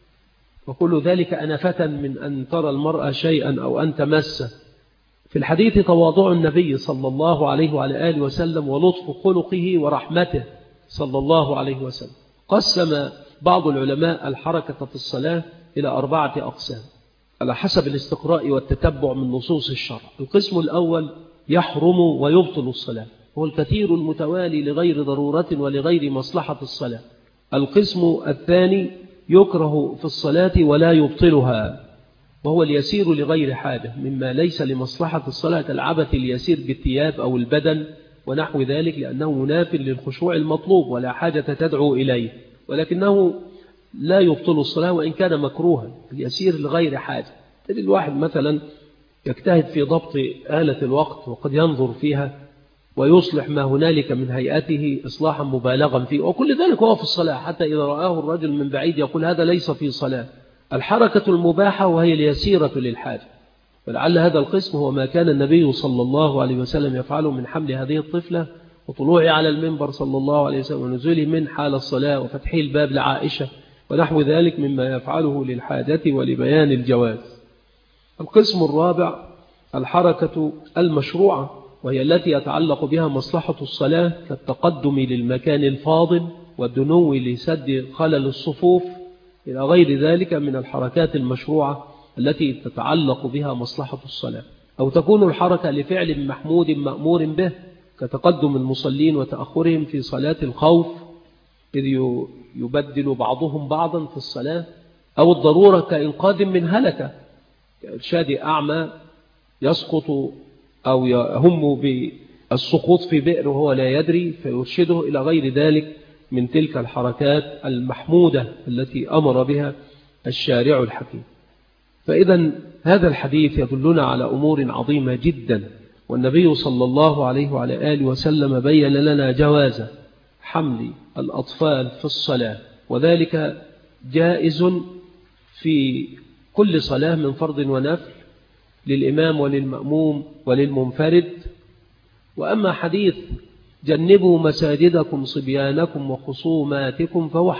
Speaker 2: وكل ذلك أنفة من أن ترى المرأة شيئا أو أن تمسه. في الحديث تواضع النبي صلى الله عليه وعلى آله وسلم ولطف خلقه ورحمته صلى الله عليه وسلم. قسم بعض العلماء الحركة في الصلاة إلى 4 أقسام على حسب الاستقراء والتتبع من نصوص الشرع. القسم الأول يحرم ويبطل الصلاة، هو الكثير المتوالي لغير ضرورة ولغير مصلحة الصلاة. القسم الثاني يكره في الصلاة ولا يبطلها، وهو اليسير لغير حاجة مما ليس لمصلحة الصلاة كالعبث اليسير بالثياب أو البدن ونحو ذلك، لأنه مناف للخشوع المطلوب ولا حاجة تدعو إليه، ولكنه لا يبطل الصلاة وإن كان مكروها. اليسير لغير حاجة، تجد الواحد مثلا يجتهد في ضبط آلة الوقت وقد ينظر فيها ويصلح ما هنالك من هيئته إصلاحا مبالغا فيه، وكل ذلك هو في الصلاة، حتى إذا رآه الرجل من بعيد يقول هذا ليس في صلاة. الحركة المباحة وهي اليسيرة للحاجة، فلعل هذا القسم هو ما كان النبي صلى الله عليه وسلم يفعله من حمل هذه الطفلة وطلوعه على المنبر صلى الله عليه وسلم ونزوله من حال الصلاة وفتحه الباب لعائشة ونحو ذلك مما يفعله للحاجة ولبيان الجواز. القسم الرابع الحركة المشروعة، وهي التي يتعلق بها مصلحة الصلاة كالتقدم للمكان الفاضل والدنو لسد خلل الصفوف إلى غير ذلك من الحركات المشروعة التي تتعلق بها مصلحة الصلاة، أو تكون الحركة لفعل محمود مأمور به كتقدم المصلين وتأخرهم في صلاة الخوف إذ يبدل بعضهم بعضا في الصلاة، أو الضرورة كإنقاذ من هلكة كإرشاد أعمى يسقط أو يهم بالسقوط في بئر وهو لا يدري فيرشده إلى غير ذلك من تلك الحركات المحمودة التي أمر بها الشارع الحكيم. فإذا هذا الحديث يدلنا على أمور عظيمة جدا، والنبي صلى الله عليه وعلى آله وسلم بين لنا جواز حمل الأطفال في الصلاة، وذلك جائز في كل صلاة من فرض ونفل للإمام وللمأموم وللمنفرد. وأما حديث جنبوا مساجدكم صبيانكم وخصوماتكم فهو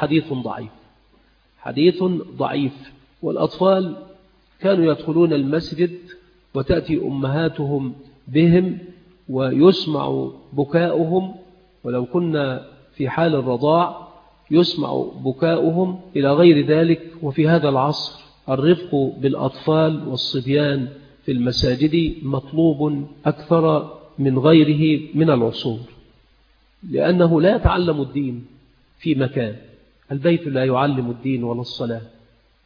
Speaker 2: حديث ضعيف. والأطفال كانوا يدخلون المسجد وتأتي أمهاتهم بهم ويسمع بكاؤهم، ولو كنا في حال الرضاع يسمع بكاؤهم إلى غير ذلك. وفي هذا العصر الرفق بالأطفال والصبيان في المساجد مطلوب أكثر من غيره من العصور، لأنه لا يتعلم الدين في مكان، البيت لا يعلم الدين ولا الصلاة،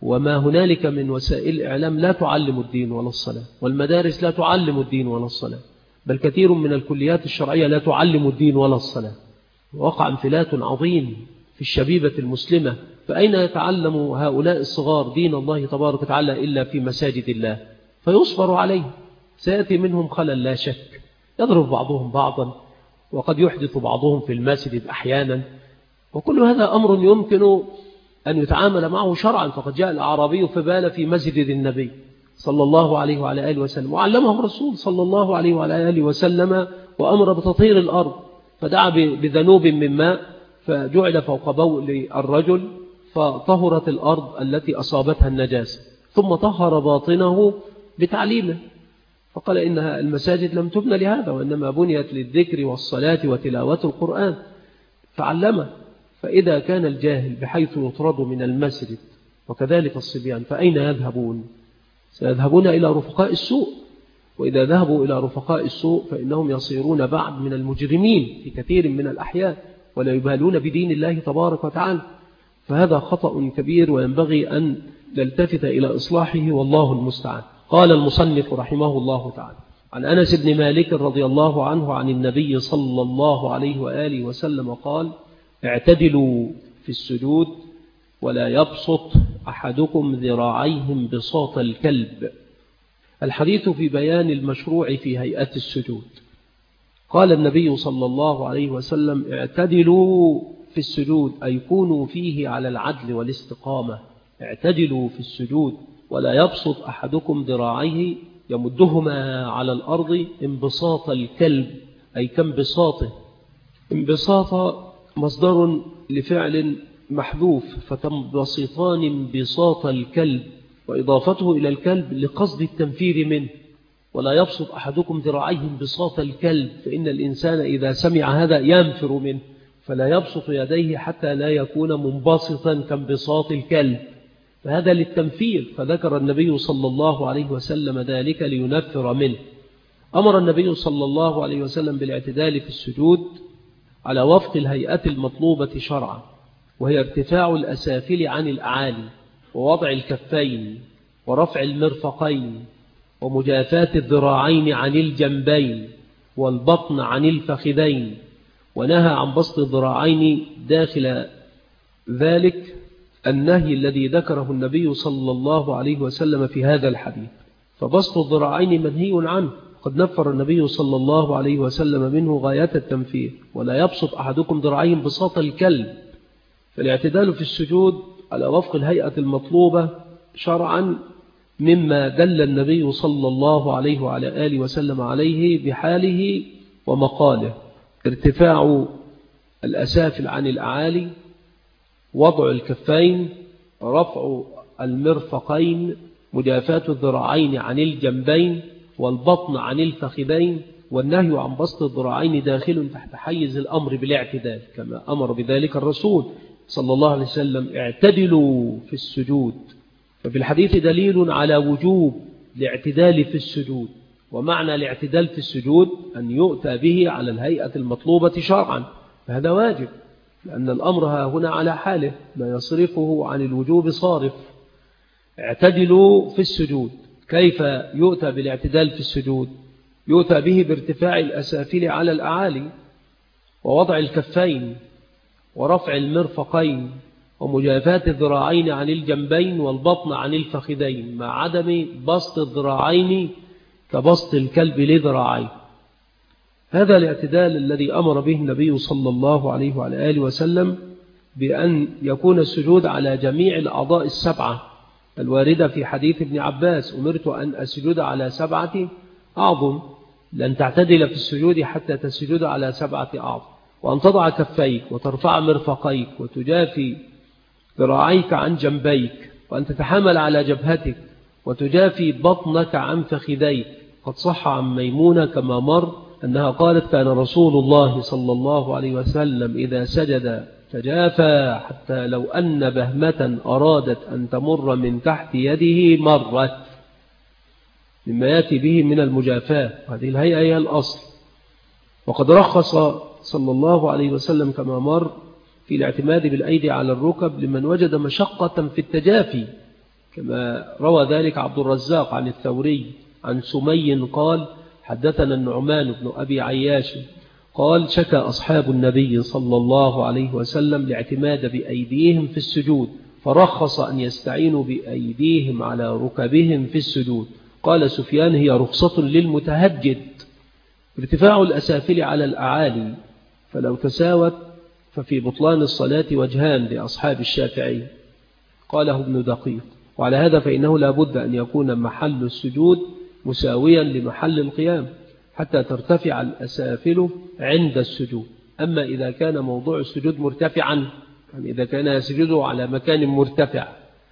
Speaker 2: وما هنالك من وسائل الإعلام لا تعلم الدين ولا الصلاة، والمدارس لا تعلم الدين ولا الصلاة، بل كثير من الكليات الشرعية لا تعلم الدين ولا الصلاة. وقع انفلات عظيم في الشبيبة المسلمة، فأين يتعلم هؤلاء الصغار دين الله تبارك وتعالى إلا في مساجد الله؟ فيصبر عليه، سيأتي منهم خلل لا شك، يضرب بعضهم بعضا، وقد يحدث بعضهم في المسجد أحيانا، وكل هذا أمر يمكن أن يتعامل معه شرعا. فقد جاء الأعرابي فبال في مسجد النبي صلى الله عليه وعلى آله وسلم، وعلمه الرسول صلى الله عليه وعلى آله وسلم وأمر بتطهير الأرض، فدعا بذنوب من ماء فجعل فوق بول الرجل فطهرت الأرض التي أصابتها النجاسة، ثم طهر باطنه بتعليمه، فقال إنها المساجد لم تبنى لهذا، وإنما بنيت للذكر والصلاة وتلاوة القرآن، فعلمه. فإذا كان الجاهل بحيث يطرد من المسجد وكذلك الصبيان فأين يذهبون؟ سيذهبون إلى رفقاء السوء، وإذا ذهبوا إلى رفقاء السوء فإنهم يصيرون بعد من المجرمين في كثير من الأحيان، ولا يبالون بدين الله تبارك وتعالى. فهذا خطأ كبير وينبغي أن نلتفت إلى إصلاحه، والله المستعان. قال المصنف رحمه الله تعالى: عن أنس بن مالك رضي الله عنه عن النبي صلى الله عليه وآله وسلم قال: اعتدلوا في السجود ولا يبسط أحدكم ذراعيه انبساط الكلب. الحديث في بيان المشروع في هيئة السجود. قال النبي صلى الله عليه وسلم: اعتدلوا في السجود، أي كونوا فيه على العدل والاستقامة. اعتدلوا في السجود ولا يبسط أحدكم ذراعيه يمدهما على الأرض انبساط الكلب، أي كانبساطه. انبساط مصدر لفعل محذوف، فتنبسطان انبساط الكلب، وإضافته إلى الكلب لقصد التنفير منه. ولا يبسط أحدكم ذراعيه انبساط الكلب، فإن الإنسان إذا سمع هذا ينفر منه، فلا يبسط يديه حتى لا يكون منبسطا كانبساط الكلب، فهذا للتنفير، فذكر النبي صلى الله عليه وسلم ذلك لينفر منه. أمر النبي صلى الله عليه وسلم بالاعتدال في السجود على وفق الهيئة المطلوبة شرعا، وهي ارتفاع الأسافل عن الأعالي، ووضع الكفين، ورفع المرفقين، ومجافاة الذراعين عن الجنبين، والبطن عن الفخذين، ونهى عن بسط الذراعين داخل ذلك النهي الذي ذكره النبي صلى الله عليه وسلم في هذا الحديث. فبسط الذراعين منهي عنه، قد نفر النبي صلى الله عليه وسلم منه غاية التنفير. ولا يبسط أحدكم ذراعيه بساط الكلب. فالاعتدال في السجود على وفق الهيئة المطلوبة شرعا مما دل النبي صلى الله عليه وعلى آله وسلم عليه بحاله ومقاله: ارتفاع الأسافل عن الأعالي، وضع الكفين، رفع المرفقين، مجافاة الذراعين عن الجنبين، والبطن عن الفخذين، والنهي عن بسط الذراعين داخل تحت حيز الأمر بالاعتدال، كما أمر بذلك الرسول صلى الله عليه وسلم: اعتدلوا في السجود. ففي الحديث دليل على وجوب الاعتدال في السجود، ومعنى الاعتدال في السجود أن يؤتى به على الهيئة المطلوبة شرعا، فهذا واجب، لأن الأمر هنا على حاله، ما يصرفه عن الوجوب صارف. اعتدلوا في السجود. كيف يؤتى بالاعتدال في السجود؟ يؤتى به بارتفاع الأسافل على الأعالي، ووضع الكفين، ورفع المرفقين، ومجافاة الذراعين عن الجنبين، والبطن عن الفخذين، مع عدم بسط الذراعين كبسط الكلب لذراعيه. هذا الاعتدال الذي أمر به النبي صلى الله عليه وعلى آله وسلم، بأن يكون السجود على جميع الأعضاء السبعة الواردة في حديث ابن عباس: أمرت أن أسجد على 7 أعظم. لن تعتدل في السجود حتى تسجد على 7 أعظم، وأن تضع كفيك، وترفع مرفقيك، وتجافي ذراعيك عن جنبيك، وأن تتحمل على جبهتك، وتجافي بطنك عن فخذيك. قد صح عن ميمونة كما مر أنها قالت: كان رسول الله صلى الله عليه وسلم إذا سجد تجافى حتى لو أن بهمة أرادت أن تمر من تحت يده مرت، مما يأتي به من المجافاة. هذه الهيئة هي الأصل. وقد رخص صلى الله عليه وسلم كما مر في الاعتماد بالأيدي على الركب لمن وجد مشقة في التجافي، كما روى ذلك عبد الرزاق عن الثوري عن سمي قال حدثنا النعمان بن أبي عياش قال شكى أصحاب النبي صلى الله عليه وسلم الاعتماد بأيديهم في السجود، فرخص أن يستعينوا بأيديهم على ركبهم في السجود. قال سفيان هي رخصة للمتهجد. ارتفاع الأسافل على الأعالي فلو تساوت ففي بطلان الصلاة وجهان لأصحاب الشافعي، قاله ابن دقيق. وعلى هذا فإنه لا بد أن يكون محل السجود مساويا لمحل القيام حتى ترتفع الأسافل عند السجود. أما إذا كان موضوع السجود مرتفعا، يعني إذا كان يسجد على مكان مرتفع،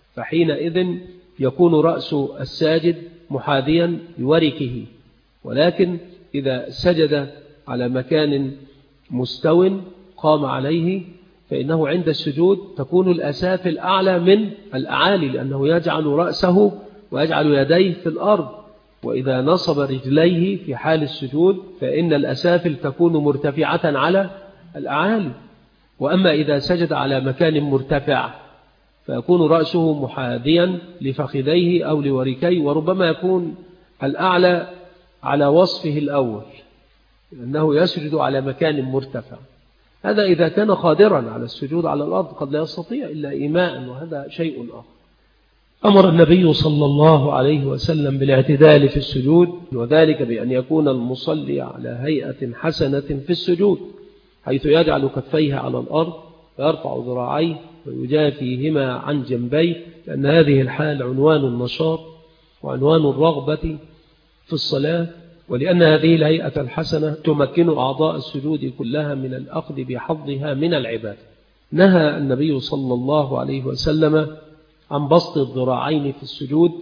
Speaker 2: فحينئذ يكون رأس الساجد محاذيا لوركه. ولكن إذا سجد على مكان مستو قام عليه فإنه عند السجود تكون الأسافل أعلى من الأعالي، لأنه يجعل رأسه ويجعل يديه في الأرض. وإذا نصب رجليه في حال السجود فإن الأسافل تكون مرتفعة على الأعالي. وأما إذا سجد على مكان مرتفع فيكون رأسه محاذيا لفخذيه أو لوركيه، وربما يكون الأعلى على وصفه الأول لأنه يسجد على مكان مرتفع. هذا إذا كان قادرا على السجود على الأرض، قد لا يستطيع إلا إيماء، وهذا شيء آخر. أمر النبي صلى الله عليه وسلم بالاعتدال في السجود، وذلك بأن يكون المصلي على هيئة حسنة في السجود، حيث يجعل كفيه على الأرض ويرفع ذراعيه ويجافيهما عن جنبيه، لأن هذه الحال عنوان النشاط وعنوان الرغبة في الصلاة، ولأن هذه الهيئة الحسنة تمكن أعضاء السجود كلها من الأخذ بحظها من العبادة. نهى النبي صلى الله عليه وسلم عن بسط الذراعين في السجود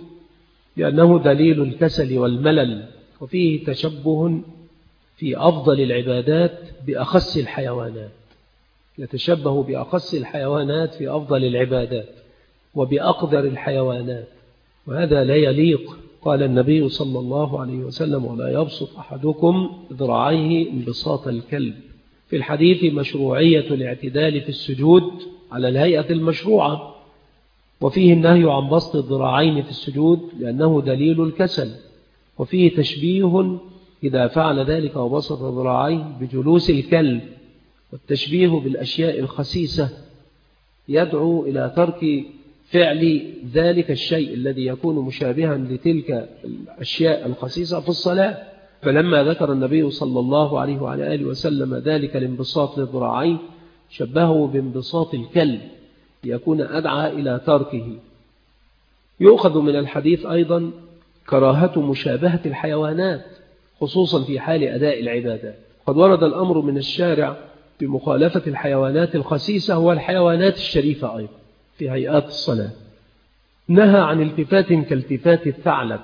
Speaker 2: لأنه دليل الكسل والملل، وفيه تشبه في أفضل العبادات بأخص الحيوانات، يتشبه بأخص الحيوانات في أفضل العبادات وبأقدر الحيوانات، وهذا لا يليق. قال النبي صلى الله عليه وسلم ولا يبسط أحدكم ذراعيه انبساط الكلب. في الحديث مشروعية الاعتدال في السجود على الهيئة المشروعة، وفيه النهي عن بسط الذراعين في السجود لأنه دليل الكسل، وفيه تشبيه إذا فعل ذلك وبسط ذراعيه بجلوس الكلب، والتشبيه بالأشياء الخسيسة يدعو إلى ترك فعل ذلك الشيء الذي يكون مشابها لتلك الأشياء الخسيسة في الصلاة. فلما ذكر النبي صلى الله عليه وعلى آله وسلم ذلك الانبساط للذراعين شبهه بانبساط الكلب ليكون أدعى إلى تركه. يؤخذ من الحديث أيضا كراهة مشابهة الحيوانات خصوصا في حال أداء العبادات. قد ورد الأمر من الشارع بمخالفة الحيوانات الخسيسة والحيوانات الشريفة أيضا في هيئات الصلاة. نهى عن التفات كالتفات الثعلب،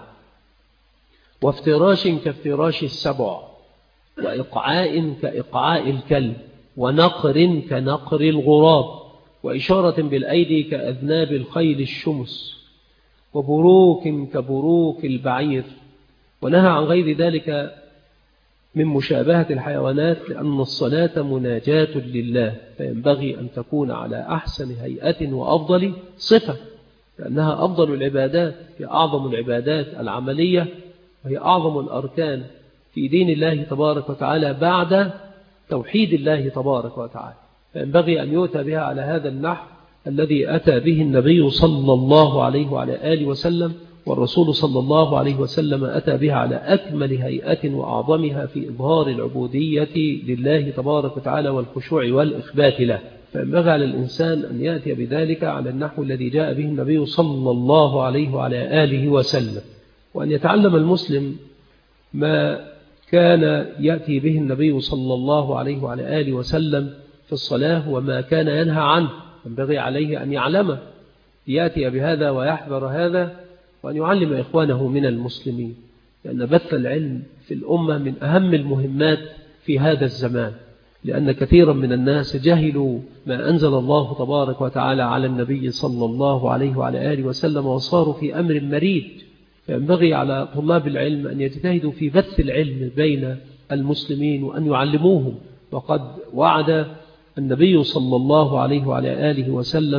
Speaker 2: وافتراش كافتراش السبع، وإقعاء كإقعاء الكلب، ونقر كنقر الغراب، وإشارة بالأيدي كأذناب الخيل الشمس، وبروك كبروك البعير. ونهى عن غير ذلك من مشابهة الحيوانات، لأن الصلاة مناجاة لله، فينبغي أن تكون على أحسن هيئة وأفضل صفة، لأنها أفضل العبادات، هي أعظم العبادات العملية، وهي أعظم الأركان في دين الله تبارك وتعالى بعد توحيد الله تبارك وتعالى، فينبغي أن يؤتى بها على هذا النحو الذي أتى به النبي صلى الله عليه وعلى آله وسلم، والرسول صلى الله عليه وسلم أتى بها على أكمل هيئة وأعظمها في إظهار العبودية لله تبارك وتعالى والخشوع والإخبات له. فينبغي على الإنسان أن يأتي بذلك على النحو الذي جاء به النبي صلى الله عليه وعلى آله وسلم، وأن يتعلم المسلم ما كان يأتي به النبي صلى الله عليه وعلى آله وسلم في الصلاة وما كان ينهى عنه. ينبغي عليه أن يعلمه، يأتي بهذا ويحذر هذا، وأن يعلم إخوانه من المسلمين، لأن بث العلم في الأمة من أهم المهمات في هذا الزمان، لأن كثيرا من الناس جهلوا ما أنزل الله تبارك وتعالى على النبي صلى الله عليه وعلى آله وسلم، وصاروا في أمر مريض. فينبغي على طلاب العلم أن يجتهدوا في بث العلم بين المسلمين وأن يعلموهم. وقد وعد النبي صلى الله عليه وعلى آله وسلم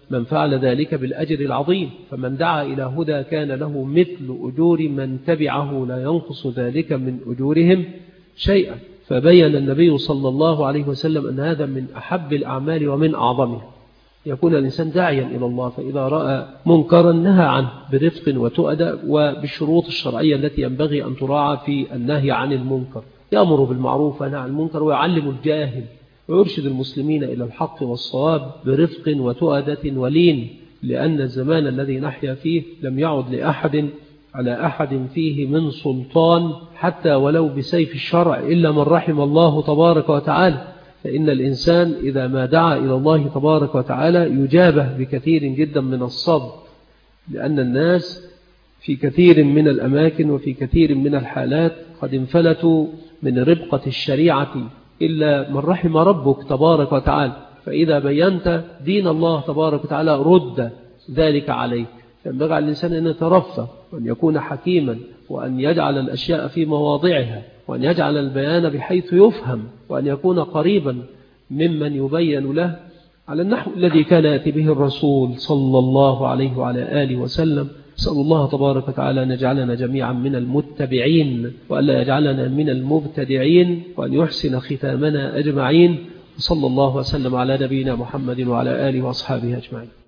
Speaker 2: من فعل ذلك بالأجر العظيم. فمن دعا إلى هدى كان له مثل أجور من تبعه لا ينقص ذلك من أجورهم شيئا. فبين النبي صلى الله عليه وسلم أن هذا من أحب الأعمال ومن أعظمها، يكون الإنسان داعيا إلى الله، فإذا رأى منكرا نهى عنه برفق وتؤدى وبالشروط الشرعية التي ينبغي أن تراعى في النهي عن المنكر. يأمر بالمعروف وينهى عن المنكر ويعلم الجاهل ويرشد المسلمين إلى الحق والصواب برفق وتؤدة ولين، لأن الزمان الذي نحيا فيه لم يعد لأحد على أحد فيه من سلطان حتى ولو بسيف الشرع إلا من رحم الله تبارك وتعالى. فإن الإنسان إذا ما دعا إلى الله تبارك وتعالى يجابه بكثير جدا من الصبر، لأن الناس في كثير من الأماكن وفي كثير من الحالات قد انفلتوا من ربقة الشريعة إلا من رحم ربك تبارك وتعالى. فإذا بينت دين الله تبارك وتعالى رد ذلك عليك. فينبغي على الإنسان أن يترفه وأن يكون حكيما وأن يجعل الأشياء في مواضعها وأن يجعل البيان بحيث يفهم وأن يكون قريبا ممن يبين له على النحو الذي كان يأتي به الرسول صلى الله عليه وعلى آله وسلم. أسأل الله تبارك وتعالى أن يجعلنا جميعا من المتبعين وألا يجعلنا من المبتدعين وأن يحسن ختامنا أجمعين. صلى الله وسلم على نبينا محمد وعلى آله وأصحابه أجمعين.